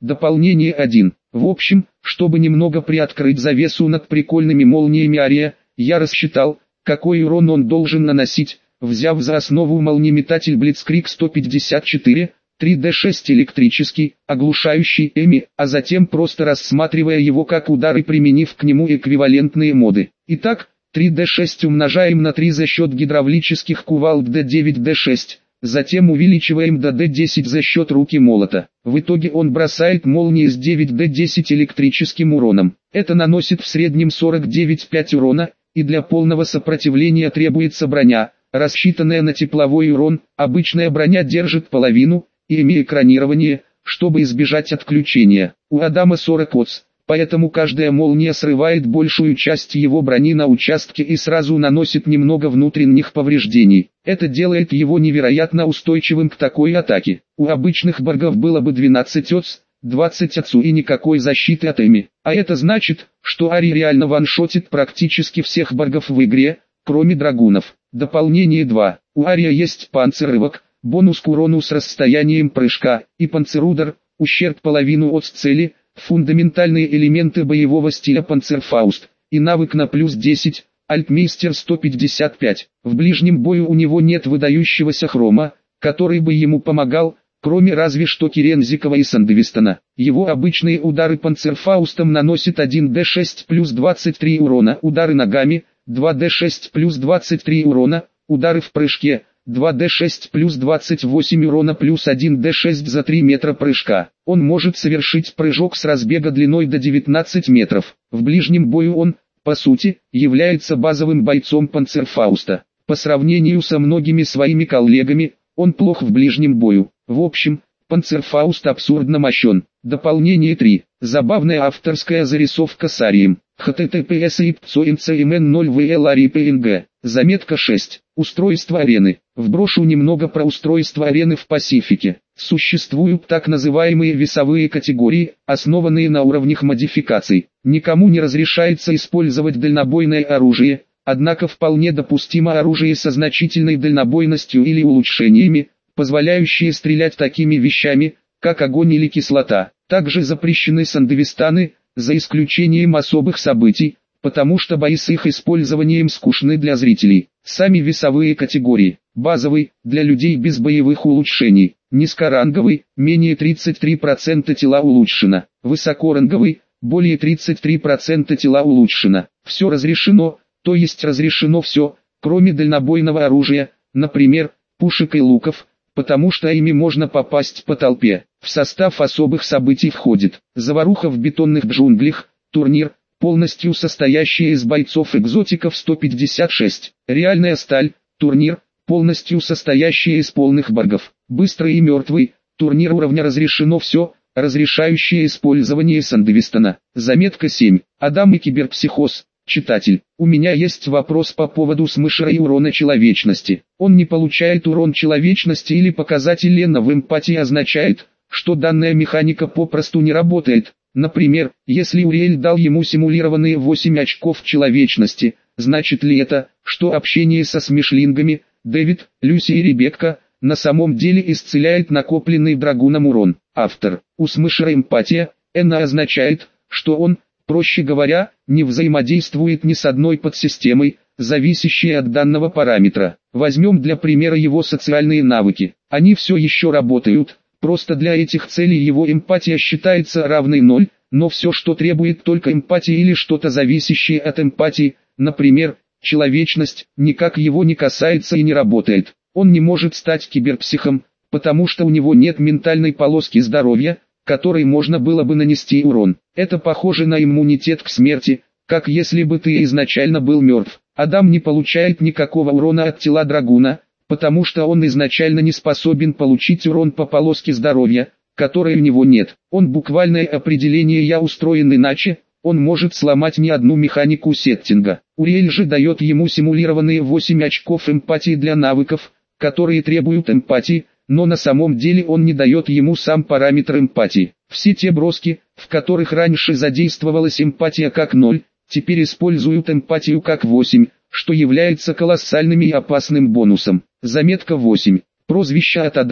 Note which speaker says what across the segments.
Speaker 1: Дополнение 1. В общем, чтобы немного приоткрыть завесу над прикольными молниями Ария, я рассчитал, какой урон он должен наносить, взяв за основу молниеметатель Blitzkrieg 154, 3D6 электрический, оглушающий Эми, а затем просто рассматривая его как удар и применив к нему эквивалентные моды. Итак, 3D6 умножаем на 3 за счет гидравлических кувалд D9D6, затем увеличиваем до D10 за счет руки молота. В итоге он бросает молнии с 9D10 электрическим уроном. Это наносит в среднем 49,5 урона, и для полного сопротивления требуется броня, рассчитанная на тепловой урон. Обычная броня держит половину, и экранирование, чтобы избежать отключения. У Адама 40 ОЦ, поэтому каждая молния срывает большую часть его брони на участке и сразу наносит немного внутренних повреждений. Это делает его невероятно устойчивым к такой атаке. У обычных баргов было бы 12 ОЦ, 20 ОЦу и никакой защиты от Эми. А это значит, что Ари реально ваншотит практически всех баргов в игре, кроме драгунов. Дополнение 2. У Ария есть панциррывок, бонус к урону с расстоянием прыжка, и панцерудар, ущерб половину от цели, фундаментальные элементы боевого стиля Панцерфауст, и навык на плюс 10, Альтмейстер 155. В ближнем бою у него нет выдающегося хрома, который бы ему помогал, кроме разве что Керензикова и Сандевистона. Его обычные удары Панцерфаустом наносят 1d6 плюс 23 урона, удары ногами, 2d6 плюс 23 урона, удары в прыжке, 2d6 плюс 28 урона плюс 1d6 за 3 метра прыжка. Он может совершить прыжок с разбега длиной до 19 метров. В ближнем бою он, по сути, является базовым бойцом Панцерфауста. По сравнению со многими своими коллегами, он плох в ближнем бою. В общем, Панцерфауст абсурдно мощен. Дополнение 3. Забавная авторская зарисовка с Арием. https://ipcmn0vlaripng. Заметка 6. Устройство арены. Вброшу немного про устройство арены в Пасифике. Существуют так называемые весовые категории, основанные на уровнях модификаций. Никому не разрешается использовать дальнобойное оружие, однако вполне допустимо оружие со значительной дальнобойностью или улучшениями, позволяющие стрелять такими вещами, как огонь или кислота. Также запрещены сандевистаны, за исключением особых событий, потому что бои с их использованием скучны для зрителей. Сами весовые категории. Базовый, для людей без боевых улучшений. Низкоранговый, менее 33% тела улучшено. Высокоранговый, более 33% тела улучшено. Все разрешено, то есть разрешено все, кроме дальнобойного оружия, например, пушек и луков, потому что ими можно попасть по толпе. В состав особых событий входит заваруха в бетонных джунглях, турнир, полностью состоящий из бойцов-экзотиков 156, реальная сталь, турнир, полностью состоящий из полных баргов, быстрый и мертвый, турнир уровня разрешено все, разрешающее использование Сандевистона. Заметка 7. Адам и киберпсихоз. Читатель, у меня есть вопрос по поводу смышера и урона человечности. Он не получает урон человечности или показатель Лена в эмпатии означает, что данная механика попросту не работает. Например, если Уриэль дал ему симулированные 8 очков человечности, значит ли это, что общение со смишлингами, Дэвид, Люси и Ребекка, на самом деле исцеляет накопленный драгуном урон? Автор. У смышера эмпатия, она означает, что он, проще говоря, не взаимодействует ни с одной подсистемой, зависящей от данного параметра. Возьмем для примера его социальные навыки. Они все еще работают, просто для этих целей его эмпатия считается равной 0, но все, что требует только эмпатии или что-то зависящее от эмпатии, например, человечность, никак его не касается и не работает. Он не может стать киберпсихом, потому что у него нет ментальной полоски здоровья, которой можно было бы нанести урон. Это похоже на иммунитет к смерти, как если бы ты изначально был мертв. Адам не получает никакого урона от тела драгуна, потому что он изначально не способен получить урон по полоске здоровья, которой у него нет. Он буквальное определение «я устроен иначе», он может сломать не одну механику сеттинга. Уриэль же дает ему симулированные 8 очков эмпатии для навыков, которые требуют эмпатии, но на самом деле он не дает ему сам параметр эмпатии. Все те броски, в которых раньше задействовалась эмпатия как 0, теперь используют эмпатию как 8, что является колоссальным и опасным бонусом. Заметка 8. Прозвище от Адама.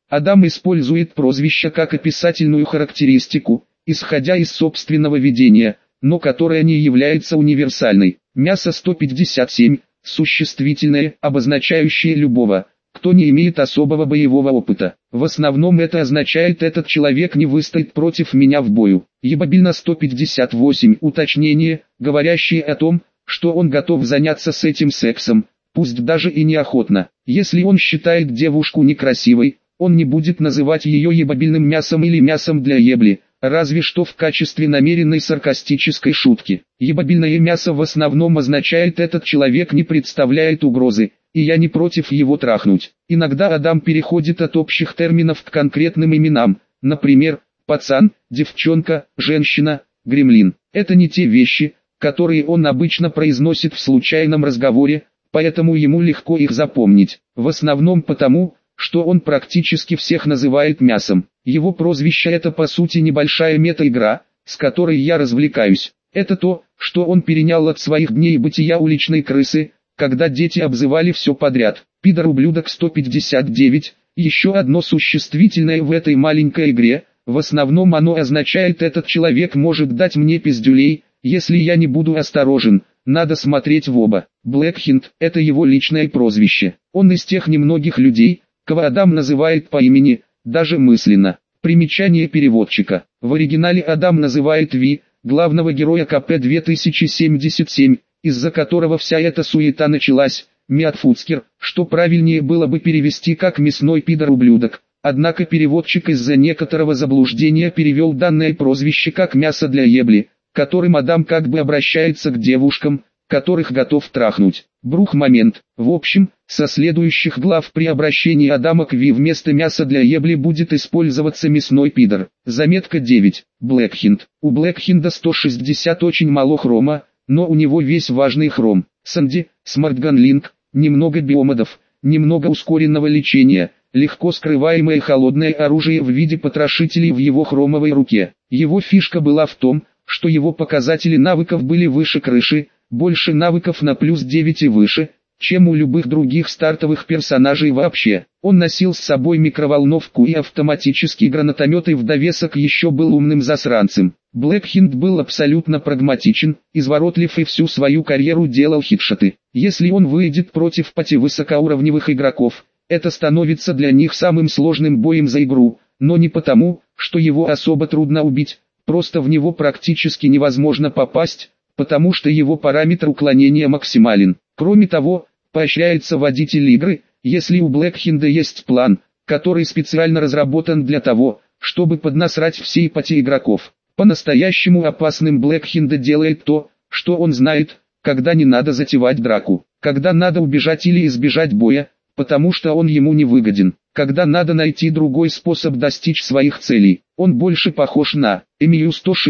Speaker 1: Адам использует прозвище как описательную характеристику, исходя из собственного видения, но которая не является универсальной. Мясо 157, существительное, обозначающее любого, кто не имеет особого боевого опыта. В основном это означает, этот человек не выстоит против меня в бою. Ебабильно 158, уточнение, говорящее о том, что он готов заняться с этим сексом, пусть даже и неохотно. Если он считает девушку некрасивой, он не будет называть ее ебабильным мясом или мясом для ебли, разве что в качестве намеренной саркастической шутки. Ебабильное мясо в основном означает, этот человек не представляет угрозы, и я не против его трахнуть. Иногда Адам переходит от общих терминов к конкретным именам, например, пацан, девчонка, женщина, гремлин. Это не те вещи, которые он обычно произносит в случайном разговоре, поэтому ему легко их запомнить. В основном потому, что он практически всех называет мясом. Его прозвище — это по сути небольшая мета-игра, с которой я развлекаюсь. Это то, что он перенял от своих дней бытия уличной крысы, когда дети обзывали все подряд. Пидор-ублюдок 159, еще одно существительное в этой маленькой игре, в основном оно означает, этот человек может дать мне пиздюлей, если я не буду осторожен. Надо смотреть в оба. Блэкхинд — это его личное прозвище. Он из тех немногих людей, кого Адам называет по имени, даже мысленно. Примечание переводчика. В оригинале Адам называет Ви, главного героя КП-2077, из-за которого вся эта суета началась, Миатфуцкер, что правильнее было бы перевести как «мясной пидор-ублюдок». Однако переводчик из-за некоторого заблуждения перевел данное прозвище как «мясо для ебли», которым Адам как бы обращается к девушкам, которых готов трахнуть. Брух-момент. В общем, со следующих глав при обращении Адама к Ви вместо мяса для ебли будет использоваться мясной пидор. Заметка 9. Блэкхинд. У Блэкхинда 160 очень мало хрома, но у него весь важный хром. Санди, смартганлинг, немного биомодов, немного ускоренного лечения, легко скрываемое холодное оружие в виде потрошителей в его хромовой руке. Его фишка была в том, что его показатели навыков были выше крыши, больше навыков на плюс 9 и выше, чем у любых других стартовых персонажей вообще. Он носил с собой микроволновку и автоматический гранатомет, и в довесок еще был умным засранцем. Блэкхинд был абсолютно прагматичен, изворотлив и всю свою карьеру делал хитшоты. Если он выйдет против 5 высокоуровневых игроков, это становится для них самым сложным боем за игру, но не потому, что его особо трудно убить, просто в него практически невозможно попасть, потому что его параметр уклонения максимален. Кроме того, поощряется водитель игры, если у Блэкхинда есть план, который специально разработан для того, чтобы поднасрать всей пати игроков. По-настоящему опасным Блэкхинда делает то, что он знает, когда не надо затевать драку, когда надо убежать или избежать боя, потому что он ему не выгоден, когда надо найти другой способ достичь своих целей. Он больше похож на Эмию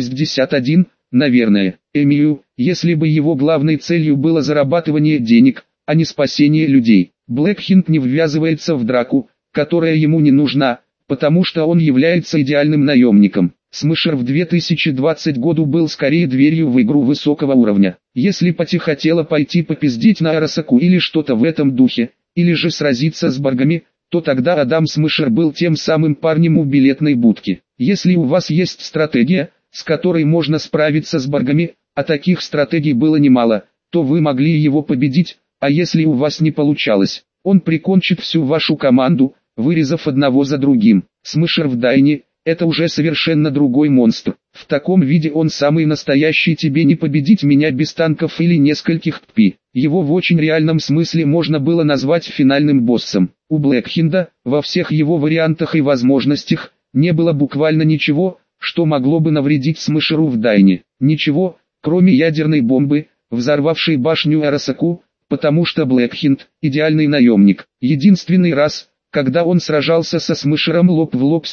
Speaker 1: 161, наверное. Эмию, если бы его главной целью было зарабатывание денег, а не спасение людей. Блэкхинд не ввязывается в драку, которая ему не нужна, потому что он является идеальным наемником. Смешер в 2020 году был скорее дверью в игру высокого уровня. Если Пати хотела пойти попиздить на Арасаку или что-то в этом духе, или же сразиться с баргами, то тогда Адам Смешер был тем самым парнем у билетной будки. Если у вас есть стратегия, с которой можно справиться с баргами, а таких стратегий было немало, то вы могли его победить, а если у вас не получалось, он прикончит всю вашу команду, вырезав одного за другим. Смешер в Дайне – это уже совершенно другой монстр. В таком виде он самый настоящий, тебе не победить меня без танков или нескольких ТП. Его в очень реальном смысле можно было назвать финальным боссом. У Блэкхинда, во всех его вариантах и возможностях, не было буквально ничего, что могло бы навредить Смешеру в Дайне. Ничего, кроме ядерной бомбы, взорвавшей башню Арасаку, потому что Блэкхинд – идеальный наемник. Единственный раз, когда он сражался со Смешером лоб в лоб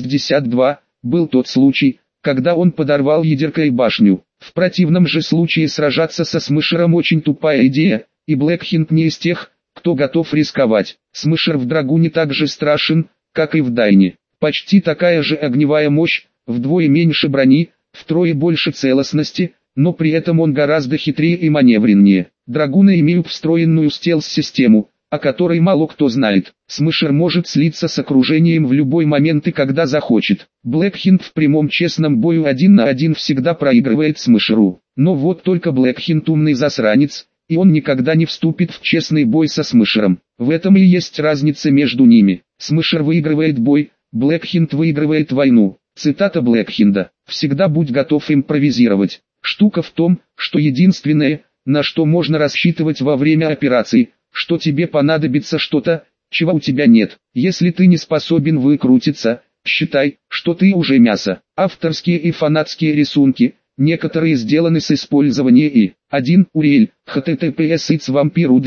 Speaker 1: 162, был тот случай, когда он подорвал ядеркой башню. В противном же случае сражаться со Смешером очень тупая идея, и Блэкхинд не из тех, кто готов рисковать. Смешер в Драгуне так же страшен, как и в Дайне. Почти такая же огневая мощь, вдвое меньше брони, втрое больше целостности, но при этом он гораздо хитрее и маневреннее. Драгуны имеют встроенную стелс-систему, о которой мало кто знает. Смешер может слиться с окружением в любой момент и когда захочет. Блэкхинд в прямом честном бою 1 на 1 всегда проигрывает Смешеру. Но вот только Блэкхинд умный засранец, и он никогда не вступит в честный бой со Смешером. В этом и есть разница между ними. Смешер выигрывает бой, Блэкхинд выигрывает войну. Цитата Блэкхинда: «Всегда будь готов импровизировать. Штука в том, что единственное, на что можно рассчитывать во время операции, что тебе понадобится что-то, чего у тебя нет. Если ты не способен выкрутиться, считай, что ты уже мясо». Авторские и фанатские рисунки, некоторые сделаны с использованием и 1. Уриэль, https itsvampirу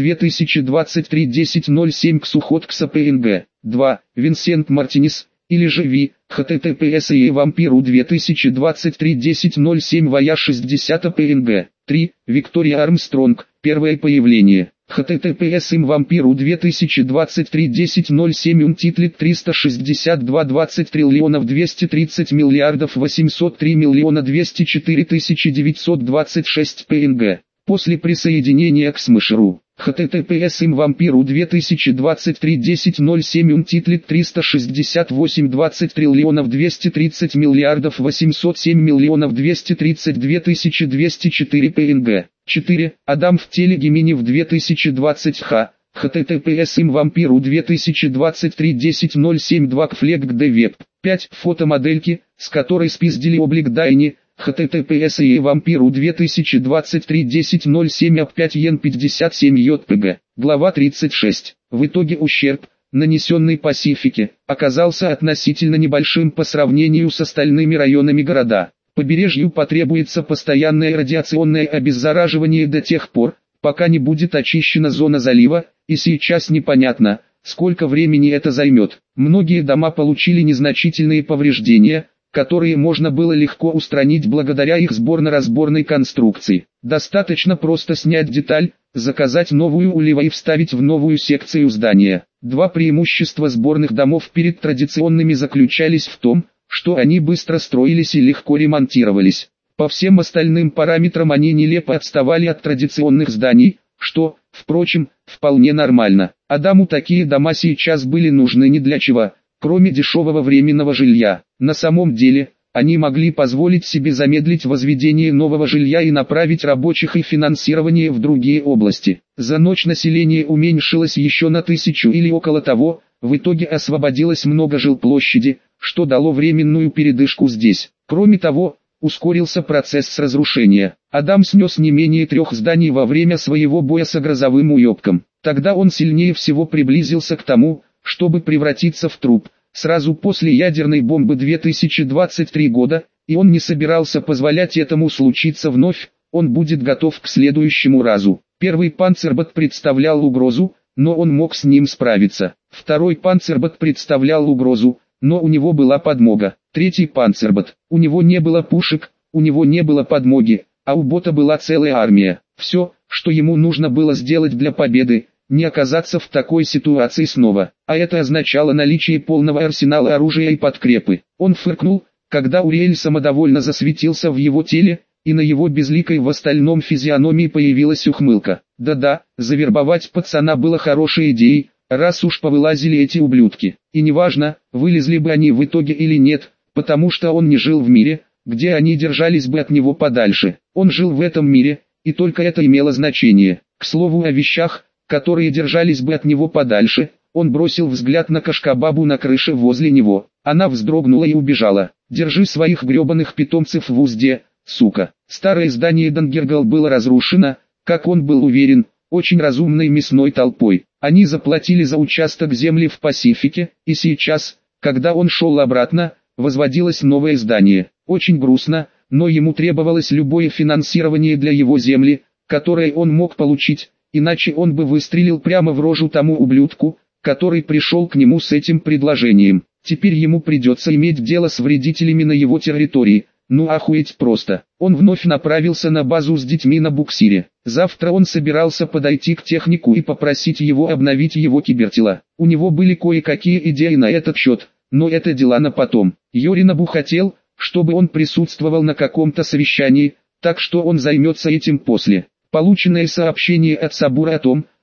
Speaker 1: 2023-10-07 Ксуходкса PNG. 2. Винсент Мартинес, или же Ви, https vampirу 2023-10-07 Вая 60 PNG. 3. Виктория Армстронг, первое появление. https vampirу 2023-10-07 Untitled 362 20 триллионов 230 миллиардов 803 миллиона 204 926 PNG. После присоединения к Смешеру. https vampirу 2023-10-07 Untitled 368 20 триллионов 230 миллиардов 807 миллионов 232 204 PNG. 4. Адам в теле Гемини в 2020 х. https vampirу 2023-10-07 2kfleg Web. 5. Фотомодельки, с которой спиздили облик Дайни. https vampirу 2023-10-07 ап5 ен 57 JPG. Глава 36. В итоге ущерб, нанесенный Пасифике, оказался относительно небольшим по сравнению с остальными районами города. Побережью потребуется постоянное радиационное обеззараживание до тех пор, пока не будет очищена зона залива, и сейчас непонятно, сколько времени это займет. Многие дома получили незначительные повреждения, которые можно было легко устранить благодаря их сборно-разборной конструкции. Достаточно просто снять деталь, заказать новую улива и вставить в новую секцию здания. Два преимущества сборных домов перед традиционными заключались в том, что они быстро строились и легко ремонтировались. По всем остальным параметрам они нелепо отставали от традиционных зданий, что, впрочем, вполне нормально. Адаму такие дома сейчас были нужны ни для чего, кроме дешевого временного жилья. На самом деле, они могли позволить себе замедлить возведение нового жилья и направить рабочих и финансирование в другие области. За ночь население уменьшилось еще на 1000 или около того, в итоге освободилось много жилплощади, что дало временную передышку здесь. Кроме того, ускорился процесс разрушения. Адам снес не менее 3 зданий во время своего боя с грозовым уебком. Тогда он сильнее всего приблизился к тому, чтобы превратиться в труп. Сразу после ядерной бомбы 2023 года, и он не собирался позволять этому случиться вновь, он будет готов к следующему разу. Первый панцербот представлял угрозу, но он мог с ним справиться. Второй панцербот представлял угрозу, но у него была подмога. Третий панцербот, у него не было пушек, у него не было подмоги, а у бота была целая армия. Все, что ему нужно было сделать для победы, не оказаться в такой ситуации снова, а это означало наличие полного арсенала оружия и подкрепы. Он фыркнул, когда Уриэль самодовольно засветился в его теле, и на его безликой в остальном физиономии появилась ухмылка. Да-да, завербовать пацана было хорошей идеей, раз уж повылазили эти ублюдки. И неважно, вылезли бы они в итоге или нет, потому что он не жил в мире, где они держались бы от него подальше. Он жил в этом мире, и только это имело значение. К слову о вещах, которые держались бы от него подальше, он бросил взгляд на кошкабабу на крыше возле него. Она вздрогнула и убежала. «Держи своих гребаных питомцев в узде, сука». Старое здание Дангергал было разрушено, как он был уверен, очень разумной мясной толпой. Они заплатили за участок земли в Пасифике, и сейчас, когда он шел обратно, возводилось новое здание. Очень грустно, но ему требовалось любое финансирование для его земли, которое он мог получить, иначе он бы выстрелил прямо в рожу тому ублюдку, который пришел к нему с этим предложением. Теперь ему придется иметь дело с вредителями на его территории. Ну охуеть просто. Он вновь направился на базу с детьми на буксире. Завтра он собирался подойти к технику и попросить его обновить его кибертела. У него были кое-какие идеи на этот счет, но это дела на потом. Йоринобу хотел, чтобы он присутствовал на каком-то совещании, так что он займется этим после. Полученное сообщение от Сабура о том,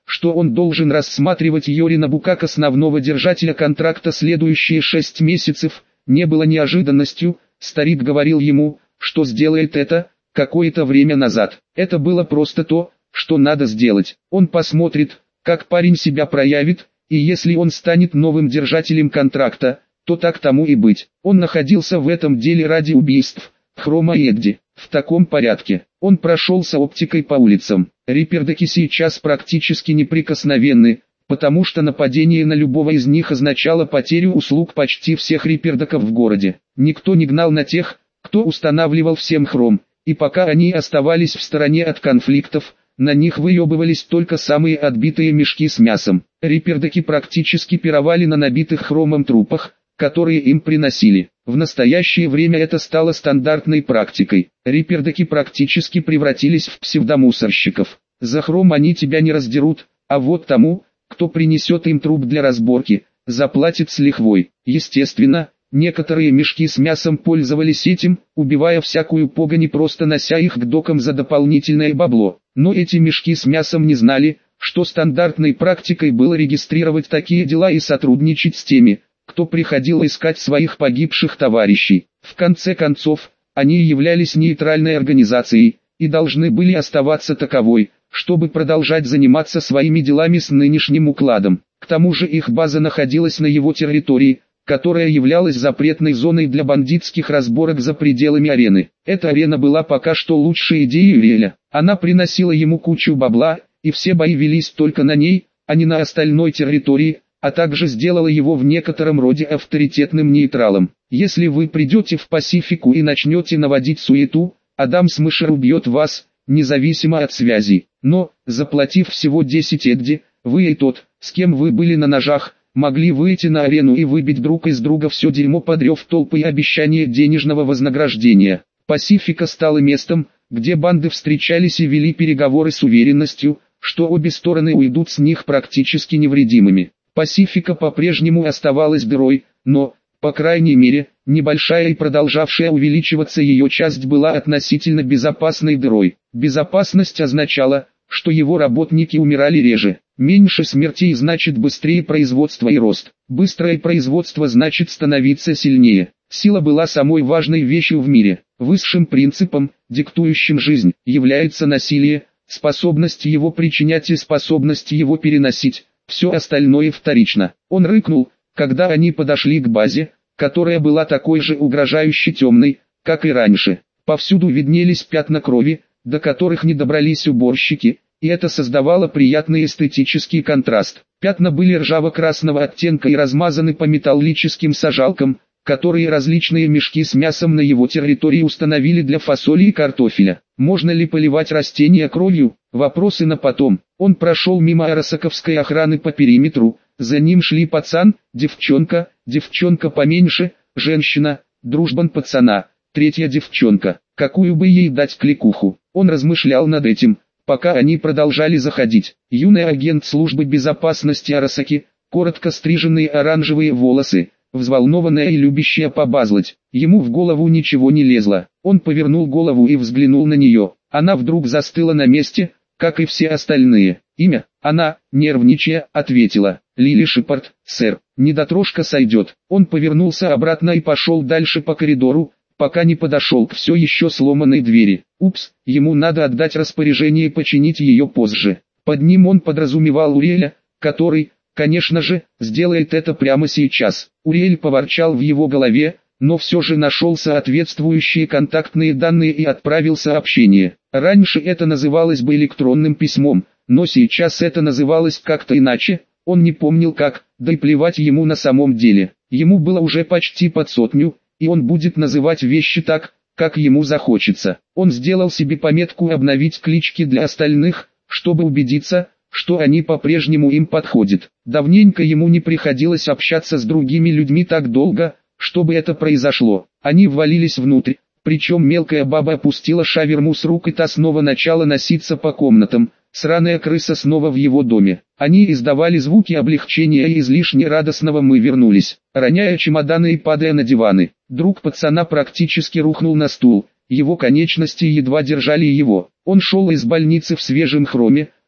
Speaker 1: что он должен рассматривать Йоринобу как основного держателя контракта следующие 6 месяцев, не было неожиданностью. Старик говорил ему, что сделает это какое-то время назад. Это было просто то, что надо сделать. Он посмотрит, как парень себя проявит, и если он станет новым держателем контракта, то так тому и быть. Он находился в этом деле ради убийств Хрома и Эдди. В таком порядке он прошелся оптикой по улицам. Риппердоки сейчас практически неприкосновенны, потому что нападение на любого из них означало потерю услуг почти всех риппердоков в городе. Никто не гнал на тех, кто устанавливал всем хром, и пока они оставались в стороне от конфликтов, на них выебывались только самые отбитые мешки с мясом. Риппердоки практически пировали на набитых хромом трупах, которые им приносили. В настоящее время это стало стандартной практикой. Риппердоки практически превратились в псевдомусорщиков. За хром они тебя не раздерут, а вот тому, кто принесет им труп для разборки, заплатит с лихвой. Естественно, некоторые мешки с мясом пользовались этим, убивая всякую погонь, просто нося их к докам за дополнительное бабло. Но эти мешки с мясом не знали, что стандартной практикой было регистрировать такие дела и сотрудничать с теми, кто приходил искать своих погибших товарищей. В конце концов, они являлись нейтральной организацией, и должны были оставаться таковой, чтобы продолжать заниматься своими делами с нынешним укладом. К тому же их база находилась на его территории, которая являлась запретной зоной для бандитских разборок за пределами арены. Эта арена была пока что лучшей идеей Юриэля. Она приносила ему кучу бабла, и все бои велись только на ней, а не на остальной территории, а также сделала его в некотором роде авторитетным нейтралом. Если вы придете в Пасифику и начнете наводить суету, Адам Смешер убьет вас, независимо от связи. Но, заплатив всего 10 Эдди, вы и тот, с кем вы были на ножах, могли выйти на арену и выбить друг из друга все дерьмо под рев толпы и обещание денежного вознаграждения. Пасифика стала местом, где банды встречались и вели переговоры с уверенностью, что обе стороны уйдут с них практически невредимыми. Пасифика по-прежнему оставалась дырой, но, по крайней мере, небольшая и продолжавшая увеличиваться ее часть была относительно безопасной дырой. Безопасность означала, что его работники умирали реже. Меньше смертей значит быстрее производство и рост. Быстрое производство значит становиться сильнее. Сила была самой важной вещью в мире. Высшим принципом, диктующим жизнь, является насилие, способность его причинять и способность его переносить. Все остальное вторично. Он рыкнул, когда они подошли к базе, которая была такой же угрожающе темной, как и раньше. Повсюду виднелись пятна крови, до которых не добрались уборщики, и это создавало приятный эстетический контраст. Пятна были ржаво-красного оттенка и размазаны по металлическим сажалкам, которые различные мешки с мясом на его территории установили для фасоли и картофеля. Можно ли поливать растения кровью? Вопросы на потом. Он прошел мимо арасаковской охраны по периметру, за ним шли пацан, девчонка поменьше, женщина, дружбан пацана, третья девчонка. Какую бы ей дать кликуху? Он размышлял над этим, пока они продолжали заходить. Юный агент службы безопасности Арасаки, коротко стриженные оранжевые волосы, взволнованная и любящая побазлать. Ему в голову ничего не лезло. Он повернул голову и взглянул на нее. Она вдруг застыла на месте, как и все остальные. Имя? Она, нервничая, ответила. Лили Шепард, сэр. Недотрошка сойдет. Он повернулся обратно и пошел дальше по коридору, пока не подошел к все еще сломанной двери. Упс, ему надо отдать распоряжение починить ее позже. Под ним он подразумевал Уриэля, который, конечно же, сделает это прямо сейчас. Уриэль поворчал в его голове, но все же нашел соответствующие контактные данные и отправил сообщение. Раньше это называлось бы электронным письмом, но сейчас это называлось как-то иначе, он не помнил как, да и плевать ему на самом деле. Ему было уже почти под 100, и он будет называть вещи так, как ему захочется. Он сделал себе пометку обновить клички для остальных, чтобы убедиться, что они по-прежнему им подходят. Давненько ему не приходилось общаться с другими людьми так долго, чтобы это произошло. Они ввалились внутрь, причем мелкая баба опустила шаверму с рук и та снова начала носиться по комнатам. Сраная крыса снова в его доме. Они издавали звуки облегчения и излишне радостного «мы вернулись», роняя чемоданы и падая на диваны. Друг пацана практически рухнул на стул, его конечности едва держали его. Он шел из больницы в свежем хроме,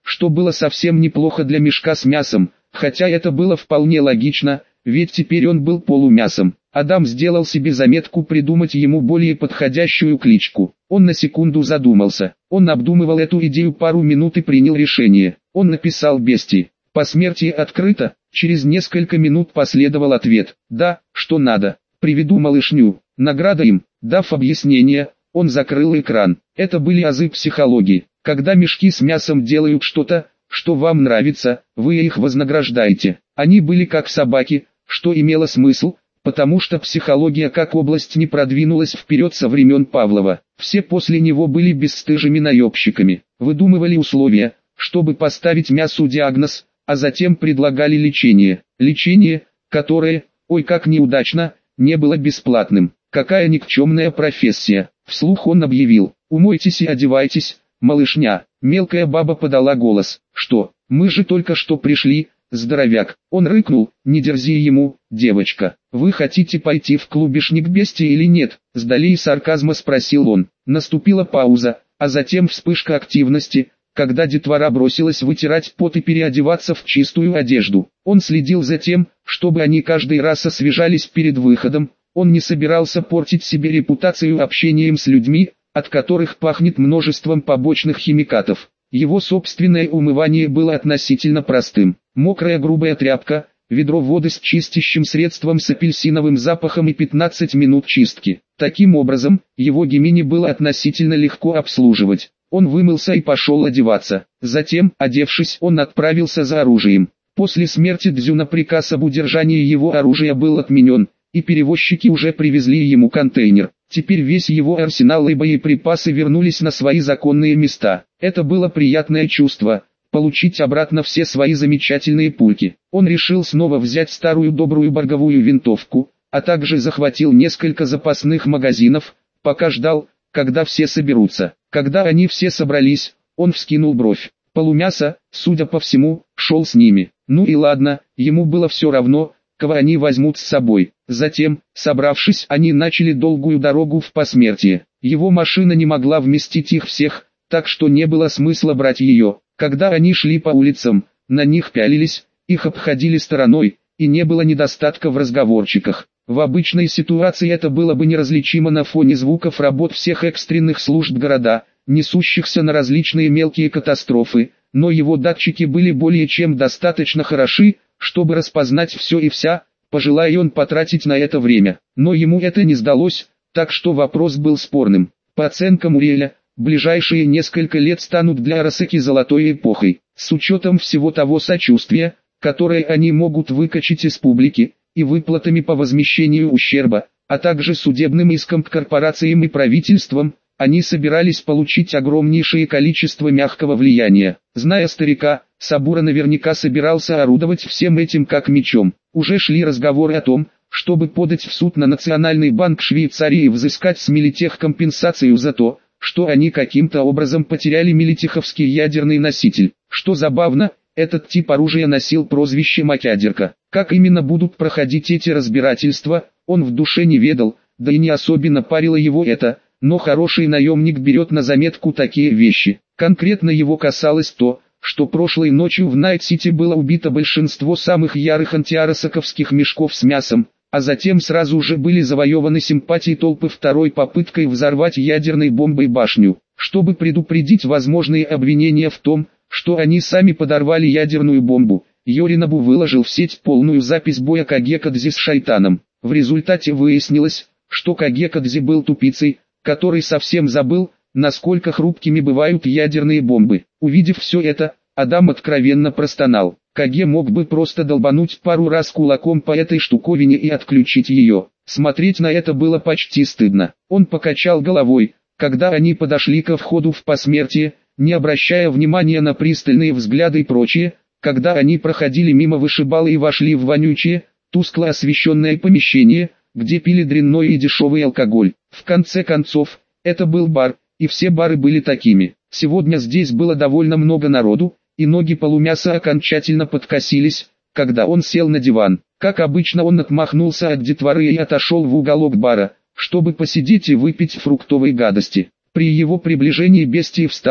Speaker 1: что было совсем неплохо для мешка с мясом, хотя это было вполне логично, ведь теперь он был полумясом. Адам сделал себе заметку придумать ему более подходящую кличку. Он на секунду задумался. Он обдумывал эту идею пару минут и принял решение. Он написал бестии. Посмертие открыто. Через несколько минут последовал ответ. Да, что надо. Приведу малышню. Награда им. Дав объяснение, он закрыл экран. Это были азы психологии. Когда мешки с мясом делают что-то, что вам нравится, вы их вознаграждаете. Они были как собаки, что имело смысл, потому что психология как область не продвинулась вперед со времен Павлова. Все после него были бесстыжими наебщиками, выдумывали условия, чтобы поставить мясу диагноз, а затем предлагали лечение. Лечение, которое, ой как неудачно, не было бесплатным. Какая никчемная профессия. Вслух он объявил: «Умойтесь и одевайтесь, малышня». Мелкая баба подала голос: «Что, мы же только что пришли, здоровяк». Он рыкнул: «Не дерзи ему, девочка. Вы хотите пойти в клубешник бестии или нет?» С долей сарказма спросил он. Наступила пауза, а затем вспышка активности, когда детвора бросилась вытирать пот и переодеваться в чистую одежду. Он следил за тем, чтобы они каждый раз освежались перед выходом. Он не собирался портить себе репутацию общением с людьми, от которых пахнет множеством побочных химикатов. Его собственное умывание было относительно простым. Мокрая грубая тряпка, ведро воды с чистящим средством с апельсиновым запахом и 15 минут чистки. Таким образом, его Гемини было относительно легко обслуживать. Он вымылся и пошел одеваться. Затем, одевшись, он отправился за оружием. После смерти Дзюна приказ об удержании его оружия был отменен, и перевозчики уже привезли ему контейнер. Теперь весь его арсенал и боеприпасы вернулись на свои законные места. Это было приятное чувство, получить обратно все свои замечательные пульки. Он решил снова взять старую добрую борговую винтовку, а также захватил несколько запасных магазинов, пока ждал, когда все соберутся. Когда они все собрались, он вскинул бровь. Полумяса, судя по всему, шел с ними. Ну и ладно, ему было все равно, кого они возьмут с собой. Затем, собравшись, они начали долгую дорогу в посмертие. Его машина не могла вместить их всех, так что не было смысла брать ее. Когда они шли по улицам, на них пялились, их обходили стороной, и не было недостатка в разговорчиках. В обычной ситуации это было бы неразличимо на фоне звуков работ всех экстренных служб города, несущихся на различные мелкие катастрофы, но его датчики были более чем достаточно хороши, чтобы распознать все и вся, пожелая он потратить на это время. Но ему это не сдалось, так что вопрос был спорным. По оценкам Уриэля, ближайшие несколько лет станут для Арасаки золотой эпохой. С учетом всего того сочувствия, которое они могут выкачать из публики, и выплатами по возмещению ущерба, а также судебным иском к корпорациям и правительствам, они собирались получить огромнейшее количество мягкого влияния. Зная старика, Сабура наверняка собирался орудовать всем этим как мечом. Уже шли разговоры о том, чтобы подать в суд на Национальный банк Швейцарии и взыскать с Милитех компенсацию за то, что они каким-то образом потеряли милитеховский ядерный носитель. Что забавно, этот тип оружия носил прозвище «Макядерка». Как именно будут проходить эти разбирательства, он в душе не ведал, да и не особенно парило его это, но хороший наемник берет на заметку такие вещи. Конкретно его касалось то, что прошлой ночью в Найт-Сити было убито большинство самых ярых антиарасаковских мешков с мясом, а затем сразу же были завоеваны симпатии толпы второй попыткой взорвать ядерной бомбой башню. Чтобы предупредить возможные обвинения в том, что они сами подорвали ядерную бомбу, Йоринобу выложил в сеть полную запись боя Кагекадзе с шайтаном. В результате выяснилось, что Кагекадзе был тупицей, который совсем забыл, насколько хрупкими бывают ядерные бомбы. Увидев все это, Адам откровенно простонал. Каге мог бы просто долбануть пару раз кулаком по этой штуковине и отключить ее. Смотреть на это было почти стыдно. Он покачал головой, когда они подошли ко входу в посмертие, не обращая внимания на пристальные взгляды и прочее. Когда они проходили мимо вышибалы и вошли в вонючее, тускло освещенное помещение, где пили дрянной и дешевый алкоголь. В конце концов, это был бар, и все бары были такими. Сегодня здесь было довольно много народу, и ноги полумяса окончательно подкосились, когда он сел на диван. Как обычно, он отмахнулся от детворы и отошел в уголок бара, чтобы посидеть и выпить фруктовой гадости. При его приближении бестия встала,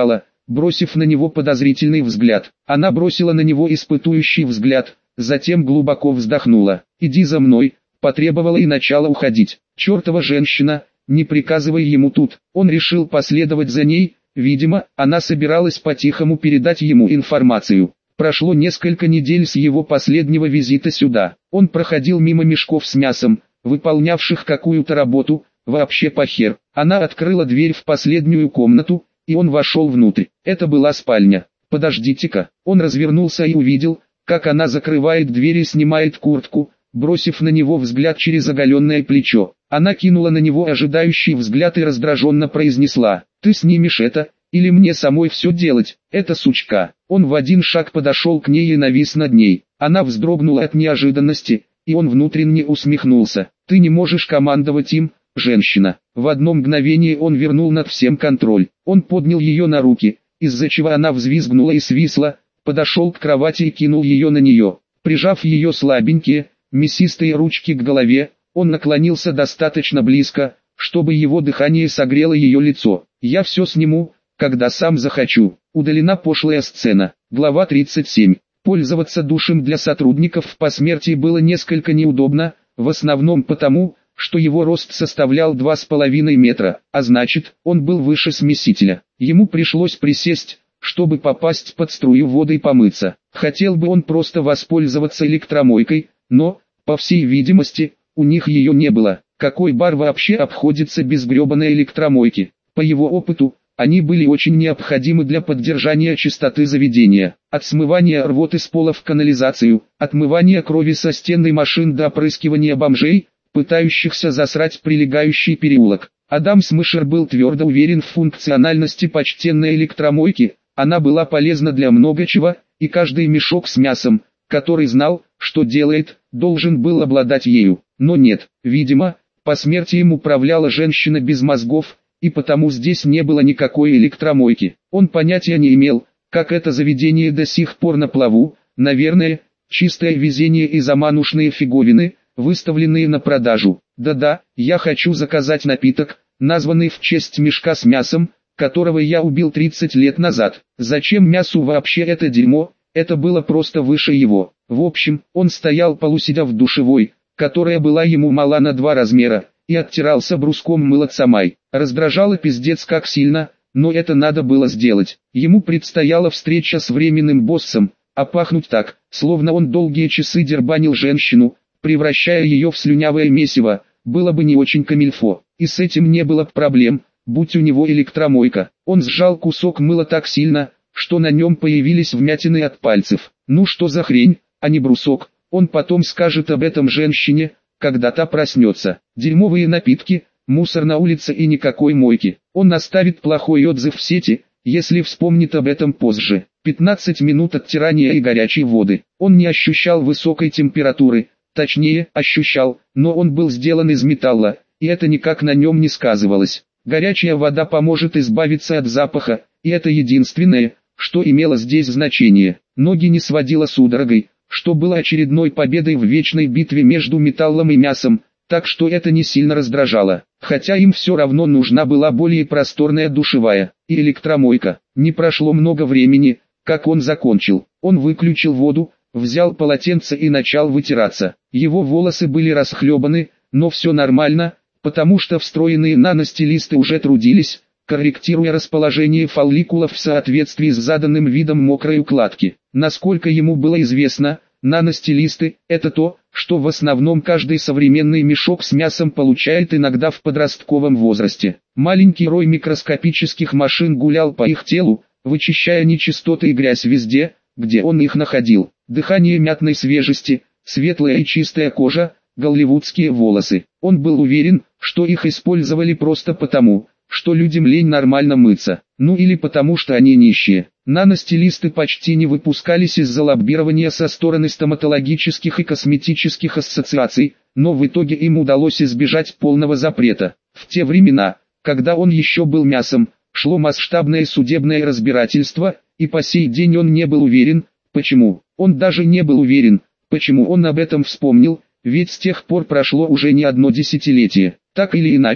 Speaker 1: бросив на него подозрительный взгляд. Она бросила на него испытующий взгляд, затем глубоко вздохнула. «Иди за мной», потребовала и начала уходить. Чертова женщина, не приказывай ему тут. Он решил последовать за ней, видимо, она собиралась по-тихому передать ему информацию. Прошло несколько недель с его последнего визита сюда. Он проходил мимо мешков с мясом, выполнявших какую-то работу, вообще похер. Она открыла дверь в последнюю комнату, и он вошел внутрь. Это была спальня. «Подождите-ка». Он развернулся и увидел, как она закрывает дверь и снимает куртку, бросив на него взгляд через оголенное плечо. Она кинула на него ожидающий взгляд и раздраженно произнесла: «Ты снимешь это, или мне самой все делать, это сучка». Он в один шаг подошел к ней и навис над ней. Она вздрогнула от неожиданности, и он внутренне усмехнулся. «Ты не можешь командовать им, женщина». В одно мгновение он вернул над всем контроль. Он поднял ее на руки, из-за чего она взвизгнула и свисла, подошел к кровати и кинул ее на нее. Прижав ее слабенькие, мясистые ручки к голове, он наклонился достаточно близко, чтобы его дыхание согрело ее лицо. «Я все сниму, когда сам захочу». Удалена пошлая сцена. Глава 37. Пользоваться душем для сотрудников в посмертии было несколько неудобно, в основном потому, что его рост составлял 2,5 метра, а значит, он был выше смесителя. Ему пришлось присесть, чтобы попасть под струю воды и помыться. Хотел бы он просто воспользоваться электромойкой, но, по всей видимости, у них ее не было. Какой бар вообще обходится без гребаной электромойки? По его опыту, они были очень необходимы для поддержания чистоты заведения. От смывания рвоты с пола в канализацию, отмывания крови со стенной машин до опрыскивания бомжей, пытающихся засрать прилегающий переулок. Адам Смышер был твердо уверен в функциональности почтенной электромойки. Она была полезна для много чего, и каждый мешок с мясом, который знал, что делает, должен был обладать ею. Но нет, видимо, посмертием управляла женщина без мозгов, и потому здесь не было никакой электромойки. Он понятия не имел, как это заведение до сих пор на плаву, наверное, чистое везение и заманушные фиговины, выставленные на продажу. Да-да, я хочу заказать напиток, названный в честь мешка с мясом, которого я убил 30 лет назад. Зачем мясу вообще это дерьмо? Это было просто выше его. В общем, он стоял полусидя в душевой, которая была ему мала на 2 размера, и оттирался бруском мыла Цамай. Раздражало пиздец как сильно, но это надо было сделать. Ему предстояла встреча с временным боссом, а пахнуть так, словно он долгие часы дербанил женщину, превращая ее в слюнявое месиво, было бы не очень камильфо. И с этим не было проблем, будь у него электромойка. Он сжал кусок мыла так сильно, что на нем появились вмятины от пальцев. Ну что за хрень, а не брусок. Он потом скажет об этом женщине, когда та проснется. Дерьмовые напитки, мусор на улице и никакой мойки. Он оставит плохой отзыв в сети, если вспомнит об этом позже. 15 минут оттирания и горячей воды. Он не ощущал высокой температуры, точнее, ощущал, но он был сделан из металла, и это никак на нем не сказывалось. Горячая вода поможет избавиться от запаха, и это единственное, что имело здесь значение. Ноги не сводило судорогой, что было очередной победой в вечной битве между металлом и мясом, так что это не сильно раздражало. Хотя им все равно нужна была более просторная душевая и электромойка. Не прошло много времени, как он закончил. Он выключил воду, взял полотенце и начал вытираться. Его волосы были расхлебаны, но все нормально, потому что встроенные наностилисты уже трудились, корректируя расположение фолликулов в соответствии с заданным видом мокрой укладки. Насколько ему было известно, наностилисты – это то, что в основном каждый современный мешок с мясом получает иногда в подростковом возрасте. Маленький рой микроскопических машин гулял по их телу, вычищая нечистоты и грязь везде, где он их находил. Дыхание мятной свежести, светлая и чистая кожа, голливудские волосы. Он был уверен, что их использовали просто потому, что людям лень нормально мыться, ну или потому что они нищие. Наностилисты почти не выпускались из-за лоббирования со стороны стоматологических и косметических ассоциаций, но в итоге им удалось избежать полного запрета. В те времена, когда он еще был мясом, шло масштабное судебное разбирательство, и по сей день он не был уверен, почему. Он даже не был уверен, почему он об этом вспомнил, ведь с тех пор прошло уже не одно десятилетие. Так или иначе,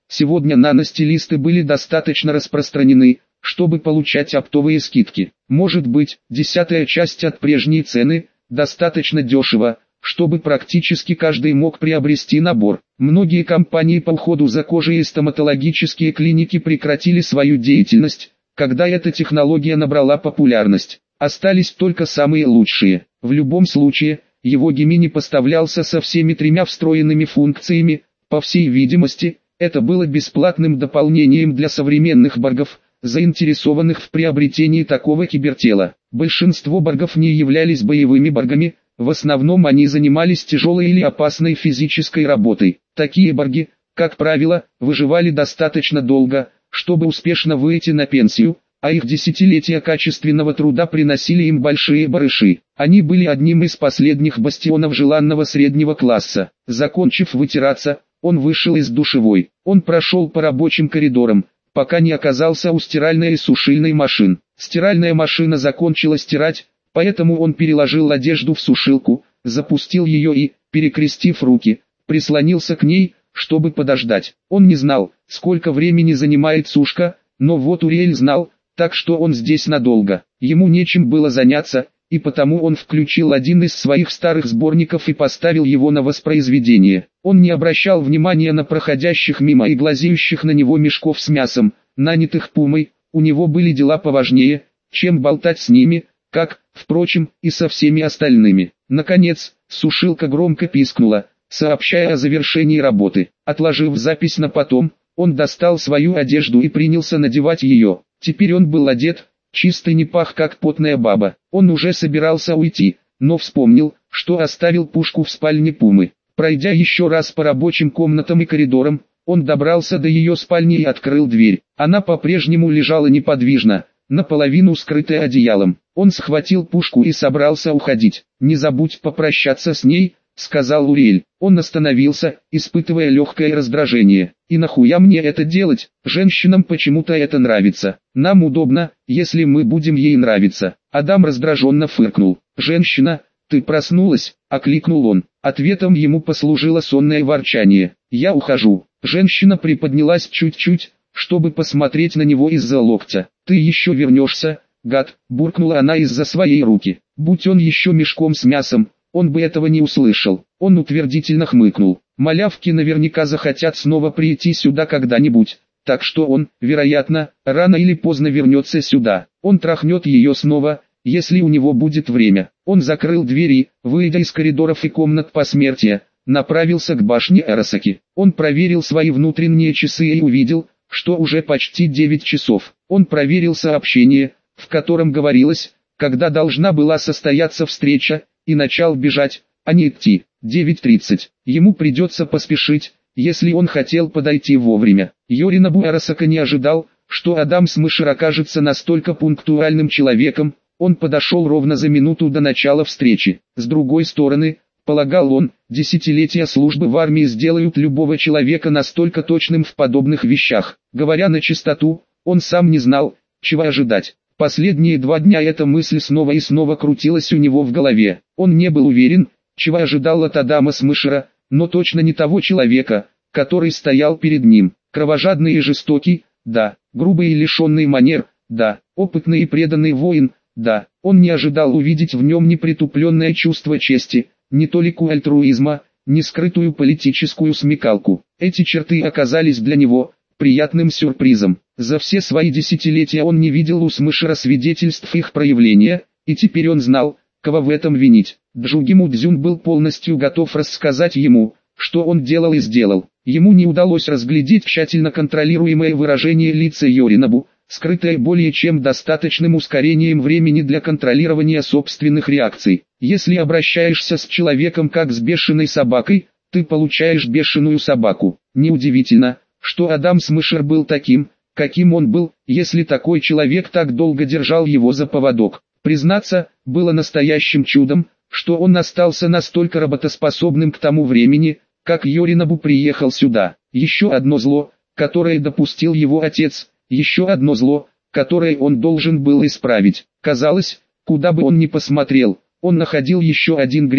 Speaker 1: Сегодня наностилисты были достаточно распространены, чтобы получать оптовые скидки. Может быть, 10-я часть от прежней цены, достаточно дешево, чтобы практически каждый мог приобрести набор. Многие компании по уходу за кожей и стоматологические клиники прекратили свою деятельность, когда эта технология набрала популярность. Остались только самые лучшие. В любом случае, его Гемини поставлялся со всеми 3 встроенными функциями. По всей видимости, это было бесплатным дополнением для современных боргов, заинтересованных в приобретении такого кибертела. Большинство боргов не являлись боевыми боргами, в основном они занимались тяжелой или опасной физической работой. Такие борги, как правило, выживали достаточно долго, чтобы успешно выйти на пенсию, а их десятилетия качественного труда приносили им большие барыши. Они были одним из последних бастионов желанного среднего класса. Закончив вытираться, он вышел из душевой. Он прошел по рабочим коридорам, пока не оказался у стиральной и сушильной машин. Стиральная машина закончила стирать, поэтому он переложил одежду в сушилку, запустил ее и, перекрестив руки, прислонился к ней, чтобы подождать. Он не знал, сколько времени занимает сушка, но вот Уриэль знал, так что он здесь надолго. Ему нечем было заняться, и потому он включил один из своих старых сборников и поставил его на воспроизведение. Он не обращал внимания на проходящих мимо и глазеющих на него мешков с мясом, нанятых Пумой. У него были дела поважнее, чем болтать с ними, как, впрочем, и со всеми остальными. Наконец, сушилка громко пискнула, сообщая о завершении работы. Отложив запись на потом, он достал свою одежду и принялся надевать ее. Теперь он был одет, чистый, не пах как потная баба. Он уже собирался уйти, но вспомнил, что оставил пушку в спальне Пумы. Пройдя еще раз по рабочим комнатам и коридорам, он добрался до ее спальни и открыл дверь. Она по-прежнему лежала неподвижно, наполовину скрытая одеялом. Он схватил пушку и собрался уходить. «Не забудь попрощаться с ней», — сказал Уриэль. Он остановился, испытывая легкое раздражение. «И нахуя мне это делать? Женщинам почему-то это нравится. Нам удобно, если мы будем ей нравиться». Адам раздраженно фыркнул. «Женщина, ты проснулась?» — окликнул он. Ответом ему послужило сонное ворчание. «Я ухожу». Женщина приподнялась чуть-чуть, чтобы посмотреть на него из-за локтя. «Ты еще вернешься, гад», — буркнула она из-за своей руки. Будь он еще мешком с мясом, он бы этого не услышал. Он утвердительно хмыкнул. Малявки наверняка захотят снова прийти сюда когда-нибудь, так что он, вероятно, рано или поздно вернется сюда. Он трахнет ее снова, если у него будет время. Он закрыл двери, выйдя из коридоров и комнат посмертия, направился к башне Арасаки. Он проверил свои внутренние часы и увидел, что уже почти 9 часов. Он проверил сообщение, в котором говорилось, когда должна была состояться встреча, и начал бежать, а не идти. 9:30. Ему придется поспешить, если он хотел подойти вовремя. Йоринобу Арасака не ожидал, что Адам Смышер окажется настолько пунктуальным человеком. Он подошел ровно за минуту до начала встречи. С другой стороны, полагал он, десятилетия службы в армии сделают любого человека настолько точным в подобных вещах. Говоря на чистоту, он сам не знал, чего ожидать. Последние 2 дня эта мысль снова и снова крутилась у него в голове. Он не был уверен, чего ожидал от Адама Смышера, но точно не того человека, который стоял перед ним. Кровожадный и жестокий, да, грубый и лишенный манер, да, опытный и преданный воин, да. Он не ожидал увидеть в нем ни притупленное чувство чести, ни толику альтруизма, ни скрытую политическую смекалку. Эти черты оказались для него приятным сюрпризом. За все свои десятилетия он не видел у Смышера свидетельств их проявления, и теперь он знал, кого в этом винить. Джугиму Дзюн был полностью готов рассказать ему, что он делал и сделал. Ему не удалось разглядеть тщательно контролируемое выражение лица Йоринобу, скрытое более чем достаточным ускорением времени для контролирования собственных реакций. Если обращаешься с человеком как с бешеной собакой, ты получаешь бешеную собаку. Неудивительно, что Адам Смышер был таким, каким он был, если такой человек так долго держал его за поводок. Признаться, было настоящим чудом, что он остался настолько работоспособным к тому времени, как Йоринобу приехал сюда. Еще одно зло, которое допустил его отец, еще одно зло, которое он должен был исправить. Казалось, куда бы он ни посмотрел, он находил еще один грех,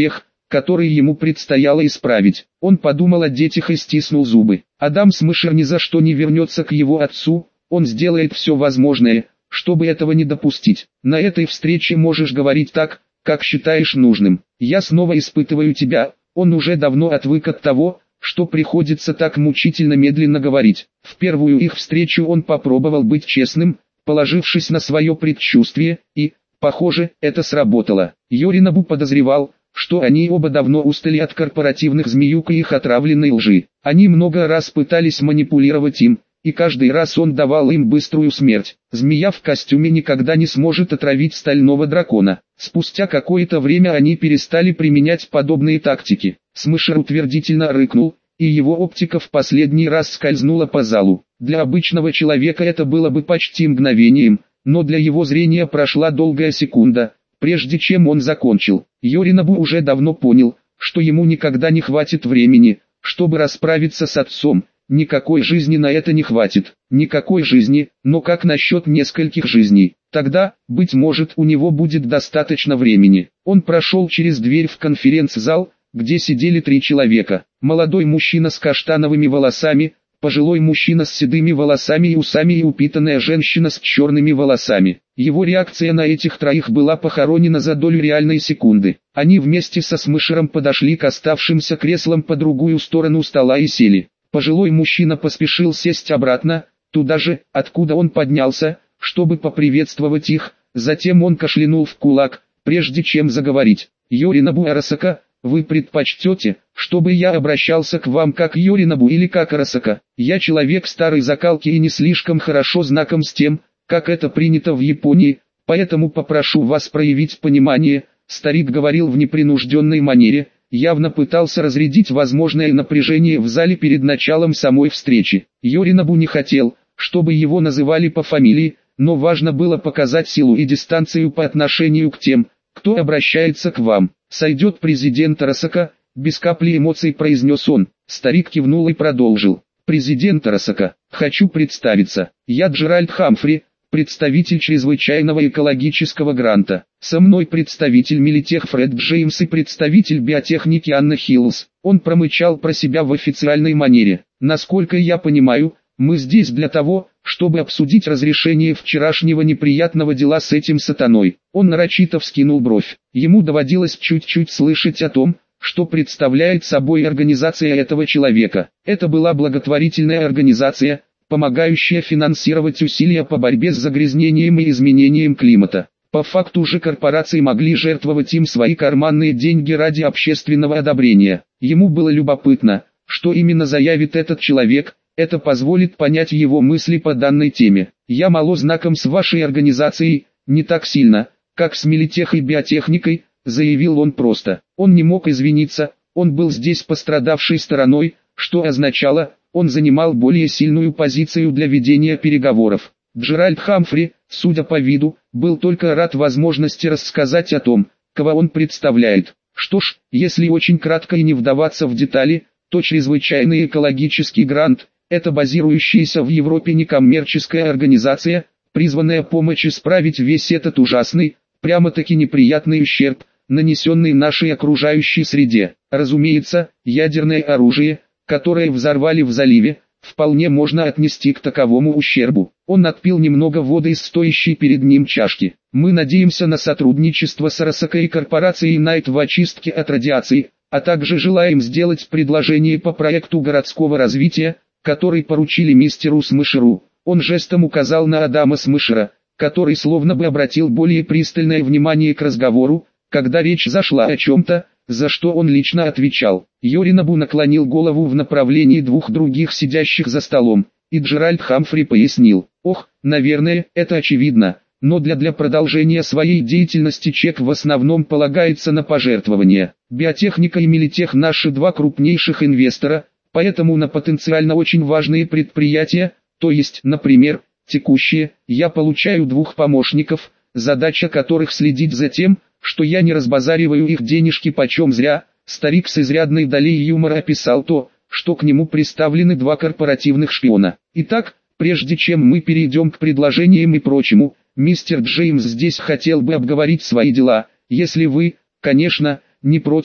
Speaker 1: которые ему предстояло исправить. Он подумал о детях и стиснул зубы. Адам Смышер ни за что не вернется к его отцу, он сделает все возможное, чтобы этого не допустить. На этой встрече можешь говорить так, как считаешь нужным. Я снова испытываю тебя. Он уже давно отвык от того, что приходится так мучительно медленно говорить. В первую их встречу он попробовал быть честным, положившись на свое предчувствие, и, похоже, это сработало. Йоринобу подозревал, что они оба давно устали от корпоративных змеюк и их отравленной лжи. Они много раз пытались манипулировать им, и каждый раз он давал им быструю смерть. Змея в костюме никогда не сможет отравить стального дракона. Спустя какое-то время они перестали применять подобные тактики. Смышер утвердительно рыкнул, и его оптика в последний раз скользнула по залу. Для обычного человека это было бы почти мгновением, но для его зрения прошла долгая секунда, прежде чем он закончил. Йоринобу уже давно понял, что ему никогда не хватит времени, чтобы расправиться с отцом. Никакой жизни на это не хватит. Никакой жизни, но как насчет нескольких жизней? Тогда, быть может, у него будет достаточно времени. Он прошел через дверь в конференц-зал, где сидели 3 человека. Молодой мужчина с каштановыми волосами, пожилой мужчина с седыми волосами и усами и упитанная женщина с черными волосами. Его реакция на этих троих была похоронена за долю реальной секунды. Они вместе со Смышером подошли к оставшимся креслам по другую сторону стола и сели. Пожилой мужчина поспешил сесть обратно, туда же, откуда он поднялся, чтобы поприветствовать их, затем он кашлянул в кулак, прежде чем заговорить. «Йоринобу Арасака, вы предпочтете, чтобы я обращался к вам как Йоринобу или как Арасака? Я человек старой закалки и не слишком хорошо знаком с тем, как это принято в Японии, поэтому попрошу вас проявить понимание». Старик говорил в непринужденной манере, явно пытался разрядить возможное напряжение в зале перед началом самой встречи. Йоринобу не хотел, чтобы его называли по фамилии, но важно было показать силу и дистанцию по отношению к тем, кто обращается к вам. «Сойдет президент Арасака», — без капли эмоций произнес он. Старик кивнул и продолжил. «Президент Арасака, хочу представиться. Я Джеральд Хамфри, представитель чрезвычайного экологического гранта. Со мной представитель Милитех Фред Джеймс и представитель биотехники Анна Хиллс». Он промычал про себя в официальной манере. «Насколько я понимаю, мы здесь для того, чтобы обсудить разрешение вчерашнего неприятного дела с этим сатаной». Он нарочито вскинул бровь. Ему доводилось чуть-чуть слышать о том, что представляет собой организация этого человека. Это была благотворительная организация, помогающая финансировать усилия по борьбе с загрязнением и изменением климата. По факту же корпорации могли жертвовать им свои карманные деньги ради общественного одобрения. Ему было любопытно, что именно заявит этот человек. Это позволит понять его мысли по данной теме. «Я мало знаком с вашей организацией, не так сильно, как с Милитех и биотехникой», заявил он просто. Он не мог извиниться, он был здесь пострадавшей стороной, что означало, он занимал более сильную позицию для ведения переговоров. Джеральд Хамфри, судя по виду, был только рад возможности рассказать о том, кого он представляет. Что ж, если очень кратко и не вдаваться в детали, то чрезвычайный экологический грант – это базирующаяся в Европе некоммерческая организация, призванная помочь исправить весь этот ужасный, прямо-таки неприятный ущерб, нанесенный нашей окружающей среде. Разумеется, ядерное оружие, которое взорвали в заливе, вполне можно отнести к таковому ущербу. Он отпил немного воды из стоящей перед ним чашки. «Мы надеемся на сотрудничество с Арасака и корпорацией Найт в очистке от радиации, а также желаем сделать предложение по проекту городского развития, который поручили мистеру Смышеру». Он жестом указал на Адама Смышера, который словно бы обратил более пристальное внимание к разговору, когда речь зашла о чем-то, за что он лично отвечал. Йоринобу наклонил голову в направлении 2 других сидящих за столом, и Джеральд Хамфри пояснил: «Ох, наверное, это очевидно, но для продолжения своей деятельности чек в основном полагается на пожертвования. Биотехника и Милитех наши 2 крупнейших инвестора, поэтому на потенциально очень важные предприятия, то есть, например, текущие, я получаю 2 помощников, задача которых следить за тем, что я не разбазариваю их денежки почем зря». Старик с изрядной долей юмора описал то, что к нему приставлены 2 корпоративных шпиона. «Итак, прежде чем мы перейдем к предложениям и прочему, мистер Джеймс здесь хотел бы обговорить свои дела, если вы, конечно, не против»,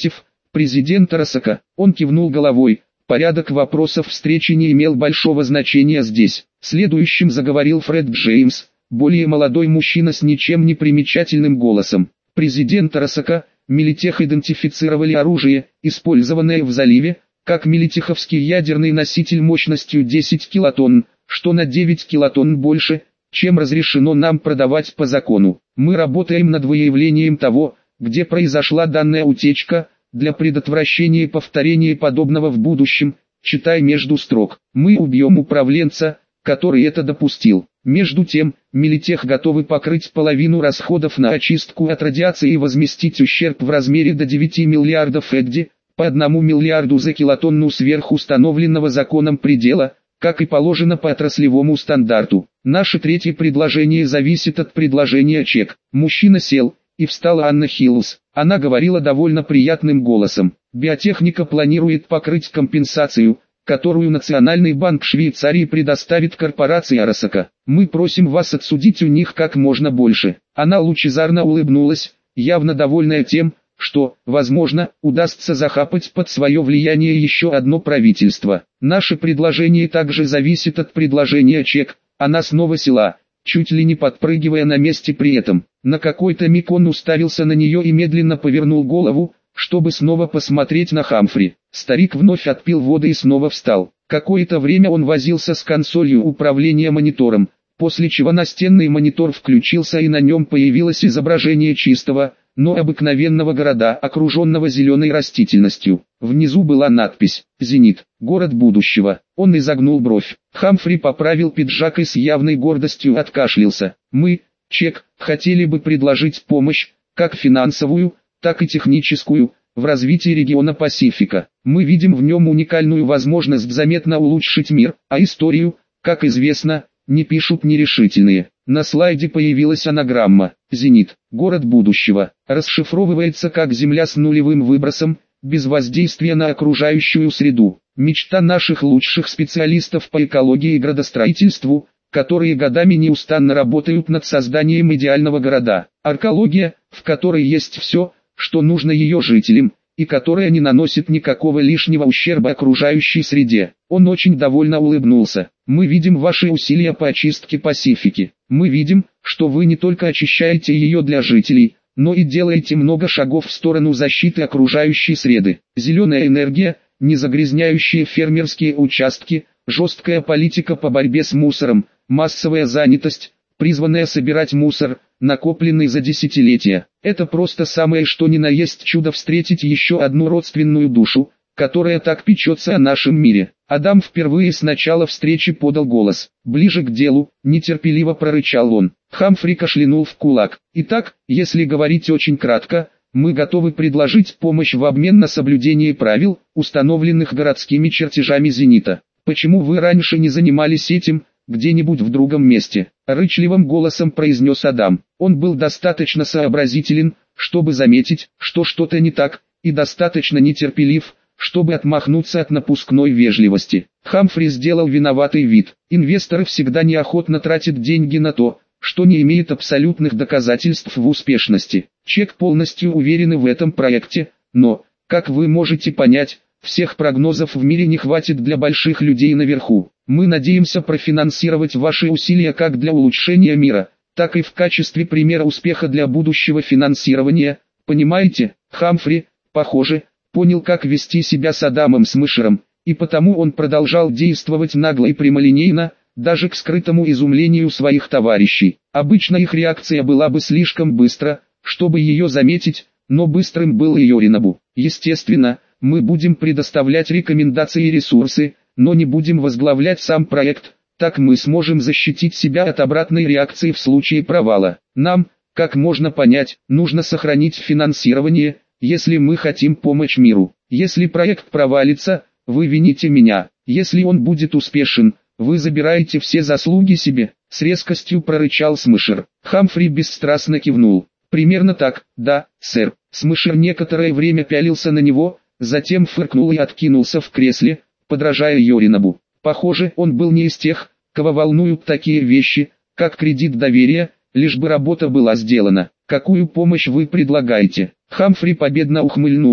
Speaker 1: президента Росака. Он кивнул головой. Порядок вопросов встречи не имел большого значения здесь. Следующим заговорил Фред Джеймс, более молодой мужчина с ничем не примечательным голосом. Президент Росака, Милитех идентифицировали оружие, использованное в заливе, как милитеховский ядерный носитель мощностью 10 килотонн, что на 9 килотонн больше, чем разрешено нам продавать по закону. Мы работаем над выявлением того, где произошла данная утечка, для предотвращения повторения подобного в будущем. Читай между строк. Мы убьем управленца, который это допустил. Между тем, Милитех готовы покрыть половину расходов на очистку от радиации и возместить ущерб в размере до 9 миллиардов ЭГДИ, по 1 миллиарду за килотонну сверх установленного законом предела, как и положено по отраслевому стандарту. Наше третье предложение зависит от предложения ЧЕК. Мужчина сел, и встала Анна Хиллс. Она говорила довольно приятным голосом. Биотехника планирует покрыть компенсацию, которую Национальный банк Швейцарии предоставит корпорации Росака. Мы просим вас отсудить у них как можно больше. Она лучезарно улыбнулась, явно довольная тем, что, возможно, удастся захапать под свое влияние еще одно правительство. Наше предложение также зависит от предложения ЧЕК. Она снова села, чуть ли не подпрыгивая на месте при этом. На какой-то миг он уставился на нее и медленно повернул голову, чтобы снова посмотреть на Хамфри. Старик вновь отпил воды и снова встал. Какое-то время он возился с консолью управления монитором, после чего настенный монитор включился и на нем появилось изображение чистого, но обыкновенного города, окруженного зеленой растительностью. Внизу была надпись «Зенит, город будущего». Он изогнул бровь. Хамфри поправил пиджак и с явной гордостью откашлялся. Мы, ЧЕК, хотели бы предложить помощь, как финансовую, так и техническую, в развитии региона Пасифика. Мы видим в нем уникальную возможность заметно улучшить мир, а историю, как известно, не пишут нерешительные. На слайде появилась анаграмма. «Зенит, город будущего», расшифровывается как «Земля с нулевым выбросом, без воздействия на окружающую среду». Мечта наших лучших специалистов по экологии и градостроительству, которые годами неустанно работают над созданием идеального города. Аркология, в которой есть все, что нужно ее жителям, и которая не наносит никакого лишнего ущерба окружающей среде. Он очень довольно улыбнулся. Мы видим ваши усилия по очистке Пасифики. Мы видим, что вы не только очищаете ее для жителей, но и делаете много шагов в сторону защиты окружающей среды. Зеленая энергия, не загрязняющие фермерские участки, жесткая политика по борьбе с мусором, массовая занятость, призванная собирать мусор, накопленный за десятилетия. Это просто самое что ни на есть чудо встретить еще одну родственную душу, которая так печется о нашем мире. Адам впервые с начала встречи подал голос. Ближе к делу, нетерпеливо прорычал он. Хамфри кашлянул в кулак. Итак, если говорить очень кратко, мы готовы предложить помощь в обмен на соблюдение правил, установленных городскими чертежами Зенита. Почему вы раньше не занимались этим, где-нибудь в другом месте? Рычливым голосом произнес Адам. Он был достаточно сообразителен, чтобы заметить, что что-то не так, и достаточно нетерпелив, чтобы отмахнуться от напускной вежливости. Хамфри сделал виноватый вид. Инвесторы всегда неохотно тратят деньги на то, что не имеет абсолютных доказательств в успешности. ЧЕК полностью уверены в этом проекте, но, как вы можете понять, всех прогнозов в мире не хватит для больших людей наверху. Мы надеемся профинансировать ваши усилия как для улучшения мира, так и в качестве примера успеха для будущего финансирования. Понимаете, Хамфри, похоже, понял, как вести себя с Адамом Смышером, и потому он продолжал действовать нагло и прямолинейно, даже к скрытому изумлению своих товарищей. Обычно их реакция была бы слишком быстра, чтобы ее заметить, но быстрым был и Йоринабу. Естественно, мы будем предоставлять рекомендации и ресурсы, но не будем возглавлять сам проект, так мы сможем защитить себя от обратной реакции в случае провала. Нам, как можно понять, нужно сохранить финансирование, если мы хотим помочь миру. Если проект провалится, вы вините меня. Если он будет успешен, вы забираете все заслуги себе. С резкостью прорычал Смышер. Хамфри бесстрастно кивнул. Примерно так, да, сэр. Смышер некоторое время пялился на него, затем фыркнул и откинулся в кресле, подражая Йоринабу. Похоже, он был не из тех, кого волнуют такие вещи, как кредит доверия, лишь бы работа была сделана. Какую помощь вы предлагаете? Хамфри победно ухмыльнулся.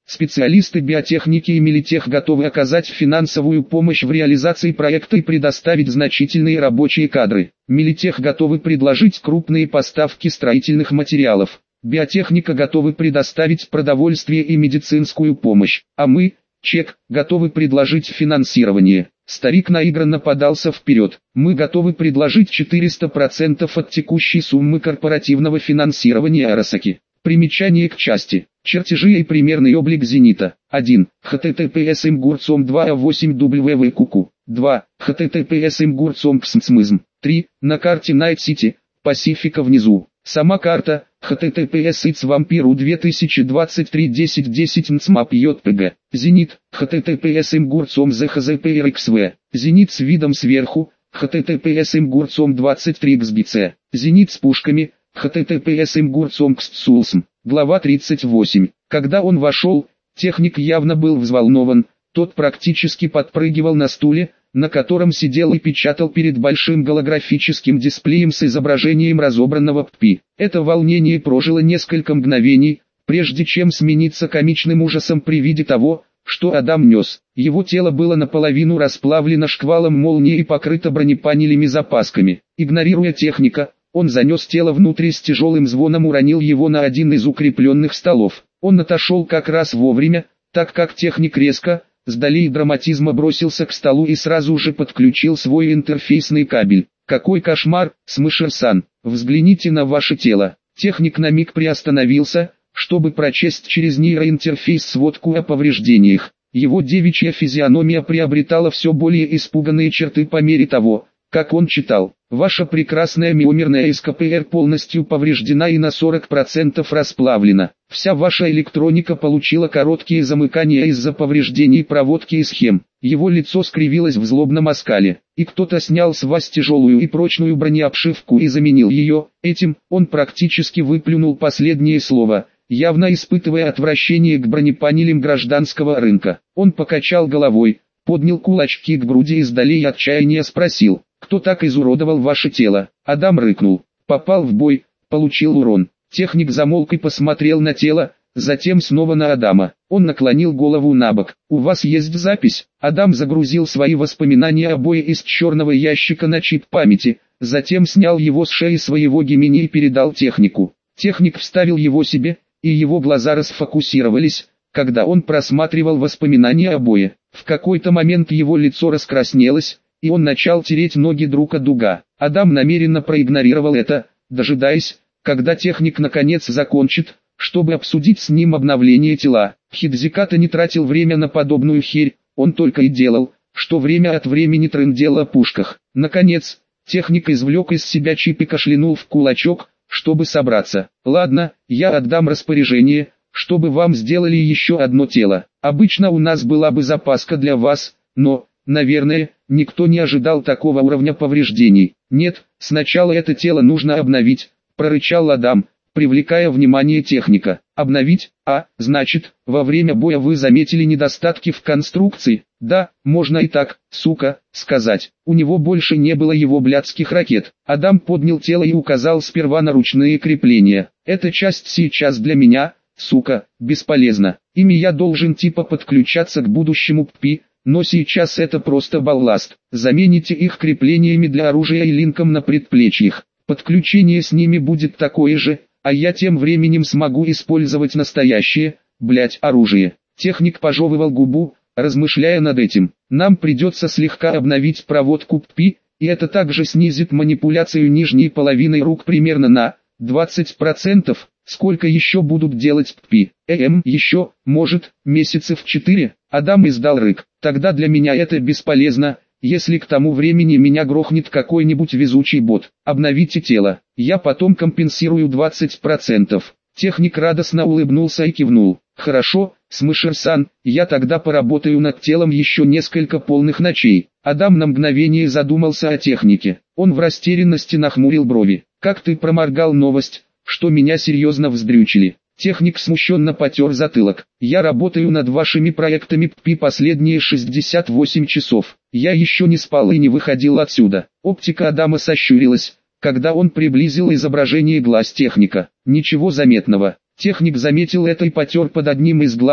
Speaker 1: Специалисты биотехники и Милитех готовы оказать финансовую помощь в реализации проекта и предоставить значительные рабочие кадры. Милитех готовы предложить крупные поставки строительных материалов. Биотехника готовы предоставить продовольствие и медицинскую помощь. А мы, ЧЕК, готовы предложить финансирование. Старик наигранно подался вперед. Мы готовы предложить 400% от текущей суммы корпоративного финансирования Арасаки. Примечание к части. Чертежи и примерный облик «Зенита». 1. https imgurcom2a8www. 2. https imgurcom. 3. На карте Night City, Пасифика внизу. Сама карта, https itsvampiru 2023 1010 ntsmap jpg. Зенит, https imgurcom zhzprxv. Зенит с видом сверху, https imgurcom 23 xbc. Зенит с пушками, https imgurcom xtsulsm. Глава 38. Когда он вошел, техник явно был взволнован, тот практически подпрыгивал на стуле, на котором сидел и печатал перед большим голографическим дисплеем с изображением разобранного ППИ. Это волнение прожило несколько мгновений, прежде чем смениться комичным ужасом при виде того, что Адам нес. Его тело было наполовину расплавлено шквалом молнии и покрыто бронепанелями-запасками. Игнорируя техника, он занес тело внутрь и с тяжелым звоном уронил его на один из укрепленных столов. Он отошел как раз вовремя, так как техник резко, с долей драматизма бросился к столу и сразу же подключил свой интерфейсный кабель. «Какой кошмар, Смышер-сан, взгляните на ваше тело». Техник на миг приостановился, чтобы прочесть через нейроинтерфейс сводку о повреждениях. Его девичья физиономия приобретала все более испуганные черты по мере того, как он читал. Ваша прекрасная миомерная СКПР полностью повреждена и на 40% расплавлена. Вся ваша электроника получила короткие замыкания из-за повреждений проводки и схем. Его лицо скривилось в злобном оскале, и кто-то снял с вас тяжелую и прочную бронеобшивку и заменил ее. Этим он практически выплюнул последнее слово, явно испытывая отвращение к бронепанелям гражданского рынка. Он покачал головой, поднял кулачки к груди и с долей отчаяния спросил: «Кто так изуродовал ваше тело?» Адам рыкнул. «Попал в бой, получил урон». Техник замолк и посмотрел на тело, затем снова на Адама. Он наклонил голову набок. «У вас есть запись?» Адам загрузил свои воспоминания о бое из черного ящика на чип памяти, затем снял его с шеи своего Гемини и передал технику. Техник вставил его себе, и его глаза расфокусировались, когда он просматривал воспоминания о бое. В какой-то момент его лицо раскраснелось, и он начал тереть ноги друг от друга. Адам намеренно проигнорировал это, дожидаясь, когда техник наконец закончит, чтобы обсудить с ним обновление тела. Хидзиката не тратил время на подобную херь, он только и делал, что время от времени трындел о пушках. Наконец, техник извлек из себя чип и кашлянул в кулачок, чтобы собраться. «Ладно, я отдам распоряжение, чтобы вам сделали еще одно тело. Обычно у нас была бы запаска для вас, но, наверное, никто не ожидал такого уровня повреждений. Нет, сначала это тело нужно обновить», — прорычал Адам, привлекая внимание техника. «Обновить? Значит, во время боя вы заметили недостатки в конструкции?» «Да, можно и так, сука, сказать. У него больше не было его блядских ракет». Адам поднял тело и указал сперва на ручные крепления. «Эта часть сейчас для меня, сука, бесполезна. Ими я должен типа подключаться к будущему ППИ, но сейчас это просто балласт. Замените их креплениями для оружия и линком на предплечьях. Подключение с ними будет такое же, а я тем временем смогу использовать настоящее, оружие». Техник пожевывал губу, размышляя над этим. «Нам придется слегка обновить проводку ППИ, и это также снизит манипуляцию нижней половиной рук примерно на 20%. Сколько еще будут делать ППИ? Еще, может, месяцев 4? Адам издал рык. «Тогда для меня это бесполезно, если к тому времени меня грохнет какой-нибудь везучий бот. Обновите тело, я потом компенсирую 20%. Техник радостно улыбнулся и кивнул. «Хорошо, Смышер-сан, я тогда поработаю над телом еще несколько полных ночей». Адам на мгновение задумался о технике. Он в растерянности нахмурил брови. «Как ты проморгал новость, что меня серьезно вздрючили?» Техник смущенно потер затылок. «Я работаю над вашими проектами ППИ последние 68 часов. Я еще не спал и не выходил отсюда». Оптика Адама сощурилась, когда он приблизил изображение глаз техника. Ничего заметного. Техник заметил это и потер под одним из глаз,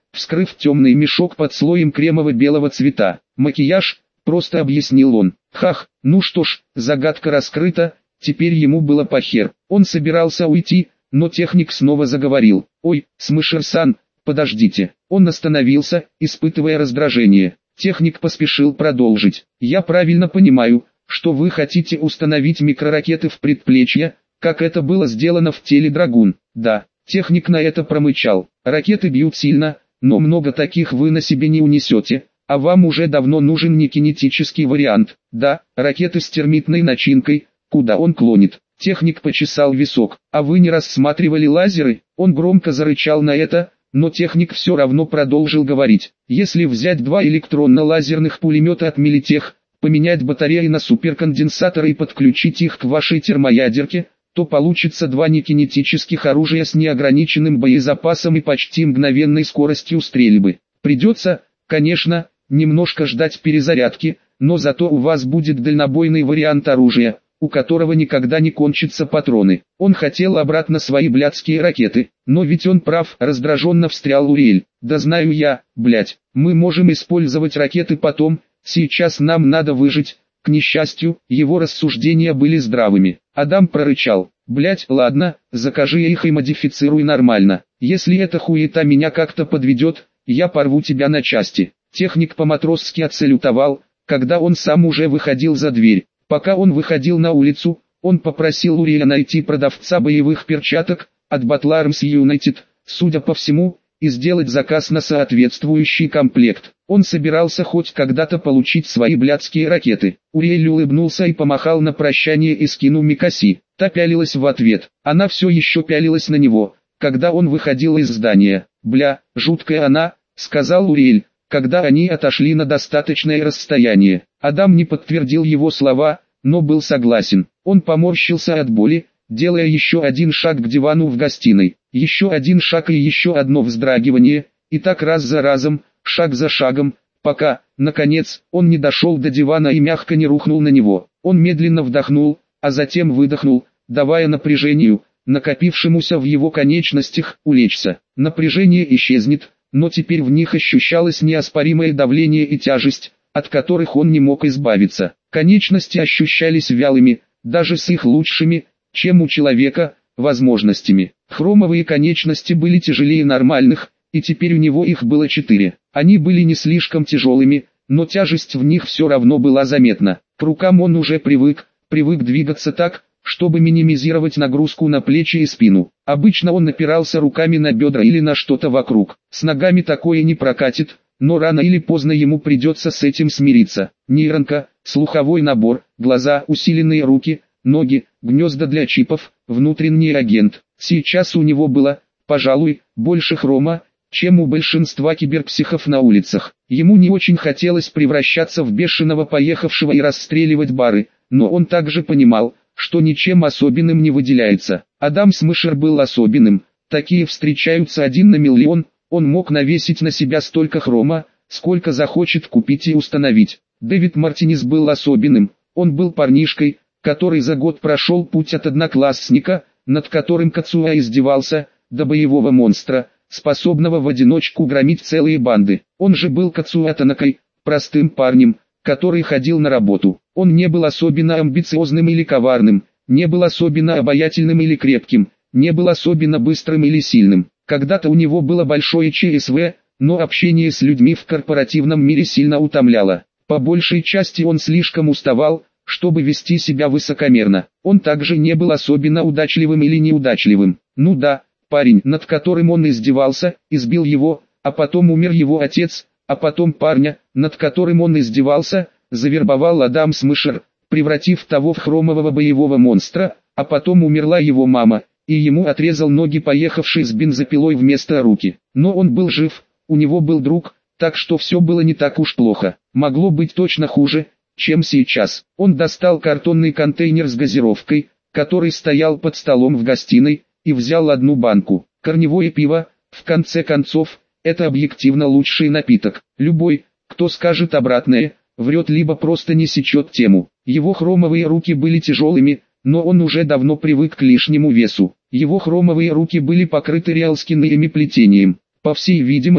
Speaker 1: вскрыв темный мешок под слоем кремово-белого цвета. «Макияж», — просто объяснил он. Хах, ну что ж, загадка раскрыта, теперь ему было похер. Он собирался уйти, но техник снова заговорил. «Ой, Смышер-сан, подождите». Он остановился, испытывая раздражение. Техник поспешил продолжить. «Я правильно понимаю, что вы хотите установить микроракеты в предплечье, как это было сделано в теле Драгун?» «Да». Техник на это промычал. «Ракеты бьют сильно, но много таких вы на себе не унесете, а вам уже давно нужен не кинетический вариант. Да, ракеты с термитной начинкой, куда он клонит». Техник почесал висок. «А вы не рассматривали лазеры?» Он громко зарычал на это, но техник все равно продолжил говорить. «Если взять 2 электронно-лазерных пулемета от Милитех, поменять батареи на суперконденсаторы и подключить их к вашей термоядерке, то получится 2 некинетических оружия с неограниченным боезапасом и почти мгновенной скоростью стрельбы. Придется, конечно, немножко ждать перезарядки, но зато у вас будет дальнобойный вариант оружия, у которого никогда не кончатся патроны». Он хотел обратно свои блядские ракеты, но ведь он прав, раздраженно встрял Уриэль. «Да знаю я, блядь, мы можем использовать ракеты потом, сейчас нам надо выжить». К несчастью, его рассуждения были здравыми. Адам прорычал: «Блядь, ладно, закажи их и модифицируй нормально. Если эта хуета меня как-то подведет, я порву тебя на части». Техник по-матросски отсалютовал, когда он сам уже выходил за дверь. Пока он выходил на улицу, он попросил Уриэля найти продавца боевых перчаток от Battle Arms United, судя по всему, и сделать заказ на соответствующий комплект. Он собирался хоть когда-то получить свои блядские ракеты. Уриэль улыбнулся и помахал на прощание Эскину Микаси. Та пялилась в ответ. Она все еще пялилась на него, когда он выходил из здания. «Бля, жуткая она», — сказал Уриэль, когда они отошли на достаточное расстояние. Адам не подтвердил его слова, но был согласен. Он поморщился от боли, делая еще один шаг к дивану в гостиной. Еще один шаг и еще одно вздрагивание, и так раз за разом, шаг за шагом, пока, наконец, он не дошел до дивана и мягко не рухнул на него. Он медленно вдохнул, а затем выдохнул, давая напряжению, накопившемуся в его конечностях, улечься. Напряжение исчезнет, но теперь в них ощущалось неоспоримое давление и тяжесть, от которых он не мог избавиться. Конечности ощущались вялыми, даже с их лучшими, чем у человека, возможностями. Хромовые конечности были тяжелее нормальных, и теперь у него их было 4. Они были не слишком тяжелыми, но тяжесть в них все равно была заметна. К рукам он уже привык двигаться так, чтобы минимизировать нагрузку на плечи и спину. Обычно он опирался руками на бедра или на что-то вокруг. С ногами такое не прокатит, но рано или поздно ему придется с этим смириться. Нейронка, слуховой набор, глаза, усиленные руки, ноги, гнезда для чипов, внутренний агент. Сейчас у него было, пожалуй, больше хрома, чем у большинства киберпсихов на улицах. Ему не очень хотелось превращаться в бешеного поехавшего и расстреливать бары, но он также понимал, что ничем особенным не выделяется. Адам Смышер был особенным, такие встречаются 1 на миллион, он мог навесить на себя столько хрома, сколько захочет купить и установить. Дэвид Мартинес был особенным, он был парнишкой, который за год прошел путь от одноклассника, над которым Кацуа издевался, до боевого монстра, способного в одиночку громить целые банды. Он же был Кацуа Танакой, простым парнем, который ходил на работу. Он не был особенно амбициозным или коварным, не был особенно обаятельным или крепким, не был особенно быстрым или сильным. Когда-то у него было большое ЧСВ, но общение с людьми в корпоративном мире сильно утомляло. По большей части он слишком уставал, чтобы вести себя высокомерно. Он также не был особенно удачливым или неудачливым. Ну да, парень, над которым он издевался, избил его, а потом умер его отец, а потом парня, над которым он издевался, завербовал Адам Смышер, превратив того в хромового боевого монстра, а потом умерла его мама, и ему отрезал ноги поехавший с бензопилой вместо руки. Но он был жив, у него был друг, так что все было не так уж плохо. Могло быть точно хуже, чем сейчас. Он достал картонный контейнер с газировкой, который стоял под столом в гостиной, и взял 1 банку. Корневое пиво, в конце концов, это объективно лучший напиток. Любой, кто скажет обратное, врет либо просто не сечет тему. Его хромовые руки были тяжелыми, но он уже давно привык к лишнему весу. Его хромовые руки были покрыты реалскинными плетением. По всей видимости,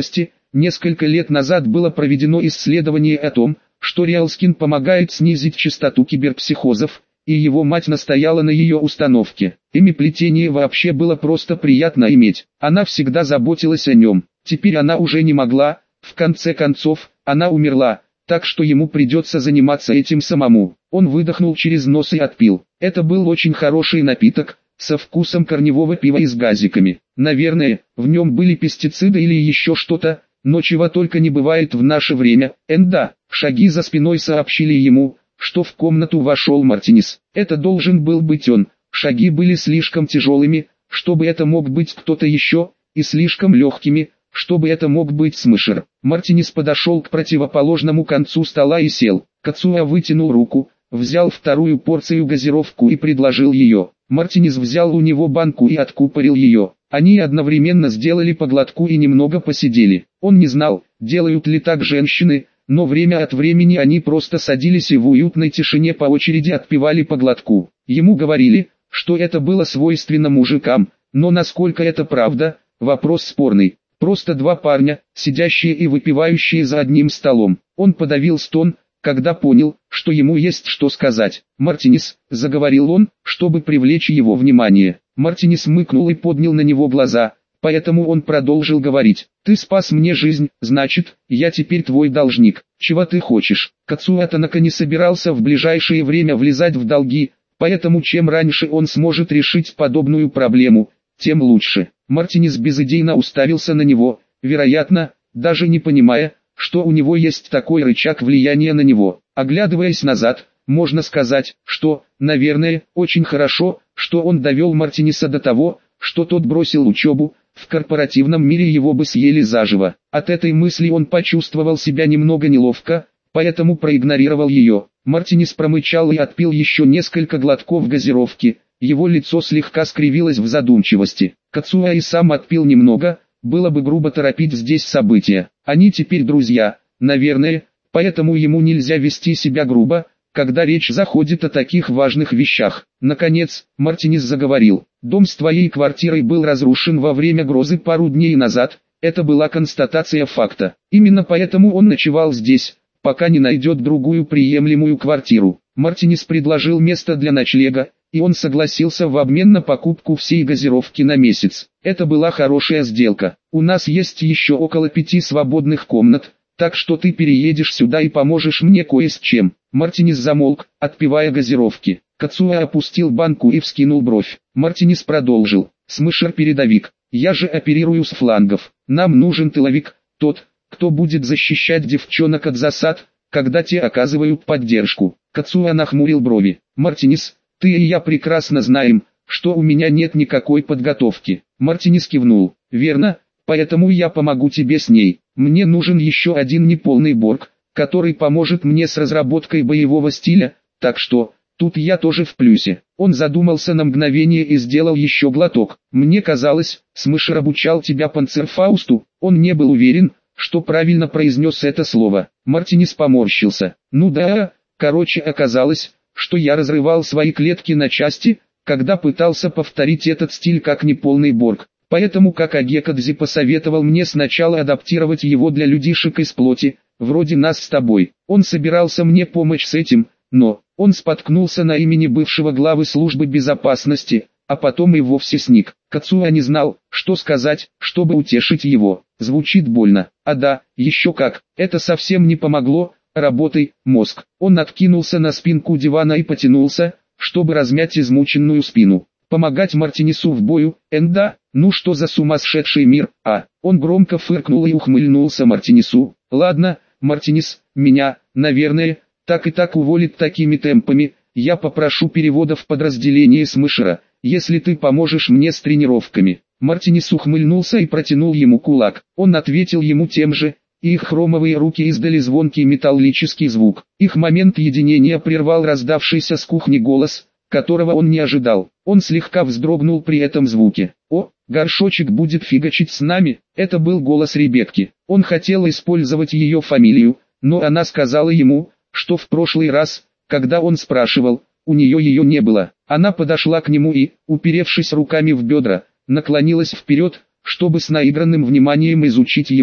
Speaker 1: Несколько лет назад было проведено исследование о том, что Риалскин помогает снизить частоту киберпсихозов, и его мать настояла на ее установке. Плетение вообще было просто приятно иметь. Она всегда заботилась о нем. Теперь она уже не могла, в конце концов, она умерла, так что ему придется заниматься этим самому. Он выдохнул через нос и отпил. Это был очень хороший напиток, со вкусом корневого пива и с газиками. Наверное, в нем были пестициды или еще что-то, но чего только не бывает в наше время. Да, шаги за спиной сообщили ему, что в комнату вошел Мартинес. Это должен был быть он. Шаги были слишком тяжелыми, чтобы это мог быть кто-то еще, и слишком легкими, чтобы это мог быть Смышер. Мартинес подошел к противоположному концу стола и сел. Кацуя вытянул руку, взял вторую порцию газировку и предложил ее. Мартинес взял у него банку и откупорил ее. Они одновременно сделали по глотку и немного посидели. Он не знал, делают ли так женщины, но время от времени они просто садились и в уютной тишине по очереди отпивали по глотку. Ему говорили, что это было свойственно мужикам, но насколько это правда, вопрос спорный. Просто два парня, сидящие и выпивающие за одним столом. Он подавил стон, когда понял, что ему есть что сказать. «Мартинес», — заговорил он, чтобы привлечь его внимание. Мартинес мыкнул и поднял на него глаза, поэтому он продолжил говорить. «Ты спас мне жизнь, значит, я теперь твой должник. Чего ты хочешь?» Кацуя Танака не собирался в ближайшее время влезать в долги, поэтому чем раньше он сможет решить подобную проблему, тем лучше. Мартинес безыдейно уставился на него, вероятно, даже не понимая, что у него есть такой рычаг влияния на него. Оглядываясь назад, можно сказать, что, наверное, очень хорошо, что он довел Мартинеса до того, что тот бросил учебу, в корпоративном мире его бы съели заживо. От этой мысли он почувствовал себя немного неловко, поэтому проигнорировал ее. Мартинес промычал и отпил еще несколько глотков газировки, его лицо слегка скривилось в задумчивости. Кацуя и сам отпил немного, было бы грубо торопить здесь события. Они теперь друзья, наверное, поэтому ему нельзя вести себя грубо, когда речь заходит о таких важных вещах. Наконец, Мартинес заговорил. «Дом с твоей квартирой был разрушен во время грозы пару дней назад, это была констатация факта. Именно поэтому он ночевал здесь, пока не найдет другую приемлемую квартиру. Мартинес предложил место для ночлега, и он согласился в обмен на покупку всей газировки на месяц. Это была хорошая сделка. У нас есть еще около 5 свободных комнат, так что ты переедешь сюда и поможешь мне кое с чем». Мартинес замолк, отпивая газировки. Кацуя опустил банку и вскинул бровь. Мартинес продолжил. «Смышер-передовик, я же оперирую с флангов. Нам нужен тыловик, тот, кто будет защищать девчонок от засад, когда те оказывают поддержку». Кацуя нахмурил брови. «Мартинес, ты и я прекрасно знаем, что у меня нет никакой подготовки». Мартинес кивнул. «Верно, поэтому я помогу тебе с ней. Мне нужен еще один неполный борг, который поможет мне с разработкой боевого стиля, так что, тут я тоже в плюсе». Он задумался на мгновение и сделал еще глоток. «Мне казалось, Смышер обучал тебя панцерфаусту». Он не был уверен, что правильно произнес это слово. Мартинес поморщился. «Ну да, короче оказалось, что я разрывал свои клетки на части, когда пытался повторить этот стиль как неполный борг. Поэтому как Агекадзи посоветовал мне сначала адаптировать его для людишек из плоти, вроде нас с тобой. Он собирался мне помочь с этим, но он споткнулся на имени бывшего главы службы безопасности, а потом и вовсе сник». Кацуя не знал, что сказать, чтобы утешить его. Звучит больно. А да, еще как, это совсем не помогло. Работай, мозг. Он откинулся на спинку дивана и потянулся, чтобы размять измученную спину. Помогать Мартинесу в бою, да, ну что за сумасшедший мир, а? Он громко фыркнул и ухмыльнулся Мартинесу. «Ладно, Мартинес, меня, наверное, так и так уволит такими темпами. Я попрошу перевода в подразделение Смышера, если ты поможешь мне с тренировками». Мартинес ухмыльнулся и протянул ему кулак. Он ответил ему тем же, и их хромовые руки издали звонкий металлический звук. Их момент единения прервал раздавшийся с кухни голос, которого он не ожидал. Он слегка вздрогнул при этом звуке. «О, горшочек будет фигачить с нами». Это был голос Ребекки. Он хотел использовать ее фамилию, но она сказала ему, что в прошлый раз, когда он спрашивал, у нее ее не было. Она подошла к нему и, уперевшись руками в бедра, наклонилась вперед, чтобы с наигранным вниманием изучить его.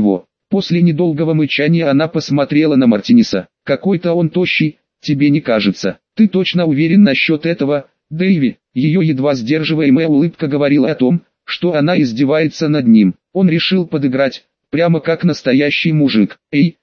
Speaker 1: После недолгого мычания она посмотрела на Мартинеса. «Какой-то он тощий, тебе не кажется? Ты точно уверен насчет этого, Дэйви?» Ее едва сдерживаемая улыбка говорила о том, что она издевается над ним. Он решил подыграть, прямо как настоящий мужик.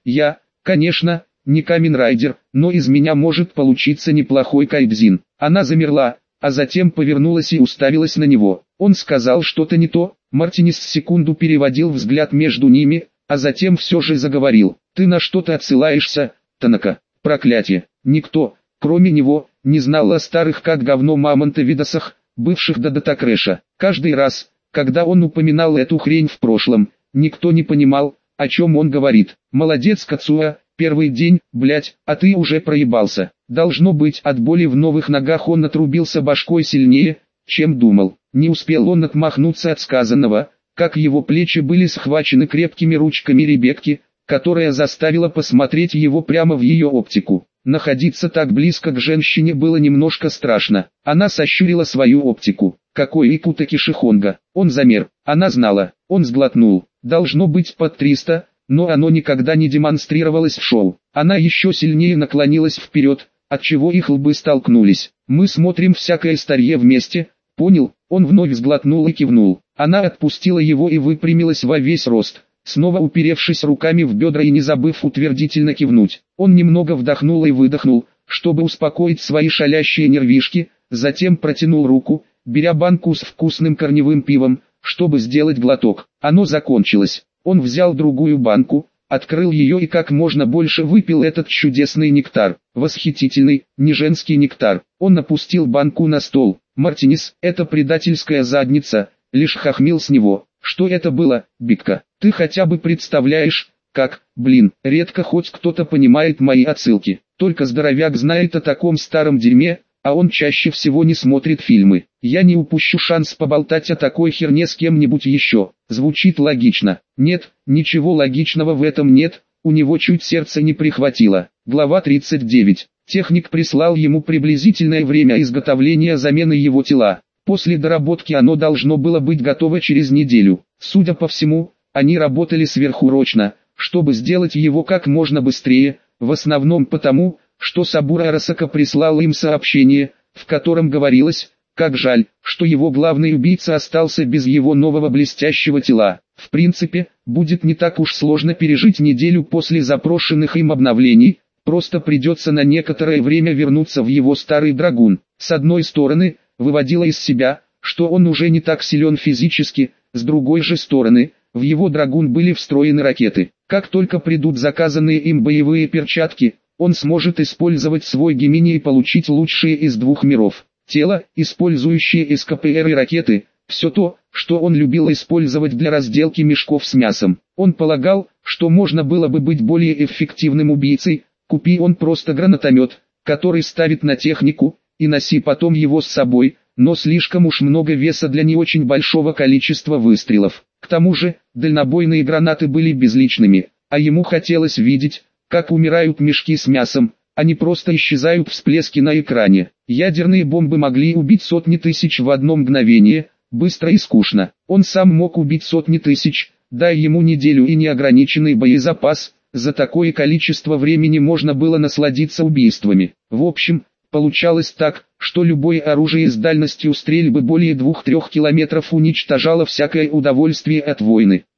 Speaker 1: Конечно, не Камин Райдер, но из меня может получиться неплохой кайдзин». Она замерла, а затем повернулась и уставилась на него. Он сказал что-то не то. Мартинес секунду переводил взгляд между ними, а затем все же заговорил. «Ты на что-то отсылаешься, Танака? Проклятие! Никто, кроме него, не знал о старых как говно мамонтовидосах, бывших до Датакрэша. Каждый раз, когда он упоминал эту хрень в прошлом, никто не понимал, о чем он говорит. Молодец, Кацуя, первый день, блять, а ты уже проебался». Должно быть, от боли в новых ногах он отрубился башкой сильнее, чем думал. Не успел он отмахнуться от сказанного, как его плечи были схвачены крепкими ручками Ребекки, которая заставила посмотреть его прямо в ее оптику. Находиться так близко к женщине было немножко страшно. Она сощурила свою оптику. Какой Икутаки Шихонга? Он замер. Она знала. Он сглотнул. Должно быть под 300, но оно никогда не демонстрировалось в шоу. Она еще сильнее наклонилась вперед, отчего их лбы столкнулись. «Мы смотрим всякое старье вместе, понял?» Он вновь сглотнул и кивнул. Она отпустила его и выпрямилась во весь рост, снова уперевшись руками в бедра и не забыв утвердительно кивнуть. Он немного вдохнул и выдохнул, чтобы успокоить свои шалящие нервишки, затем протянул руку, беря банку с вкусным корневым пивом, чтобы сделать глоток. Оно закончилось. Он взял другую банку, открыл ее и как можно больше выпил этот чудесный нектар. Восхитительный, не женский нектар. Он опустил банку на стол. «Мартинес, это предательская задница», лишь хохмил с него. «Что это было, Бикка? Ты хотя бы представляешь, как, редко хоть кто-то понимает мои отсылки. Только здоровяк знает о таком старом дерьме, а он чаще всего не смотрит фильмы. Я не упущу шанс поболтать о такой херне с кем-нибудь еще». Звучит логично. Нет, ничего логичного в этом нет, у него чуть сердце не прихватило. Глава 39. Техник прислал ему приблизительное время изготовления замены его тела. После доработки оно должно было быть готово через неделю. Судя по всему, они работали сверхурочно, чтобы сделать его как можно быстрее, в основном потому, что Сабура Арасака прислал им сообщение, в котором говорилось, как жаль, что его главный убийца остался без его нового блестящего тела. В принципе, будет не так уж сложно пережить неделю после запрошенных им обновлений, просто придется на некоторое время вернуться в его старый драгун. С одной стороны, выводило из себя, что он уже не так силен физически, с другой же стороны, в его драгун были встроены ракеты. Как только придут заказанные им боевые перчатки, он сможет использовать свой гемини и получить лучшие из двух миров. Тело, использующее СКПР и ракеты, все то, что он любил использовать для разделки мешков с мясом. Он полагал, что можно было бы быть более эффективным убийцей, купи он просто гранатомет, который ставит на технику, и носи потом его с собой, но слишком уж много веса для не очень большого количества выстрелов. К тому же, дальнобойные гранаты были безличными, а ему хотелось видеть, как умирают мешки с мясом, а не просто исчезают всплески на экране. Ядерные бомбы могли убить сотни тысяч в одно мгновение, быстро и скучно. Он сам мог убить сотни тысяч, дай ему неделю и неограниченный боезапас, за такое количество времени можно было насладиться убийствами. В общем, получалось так, что любое оружие с дальностью стрельбы более 2-3 километров уничтожало всякое удовольствие от войны.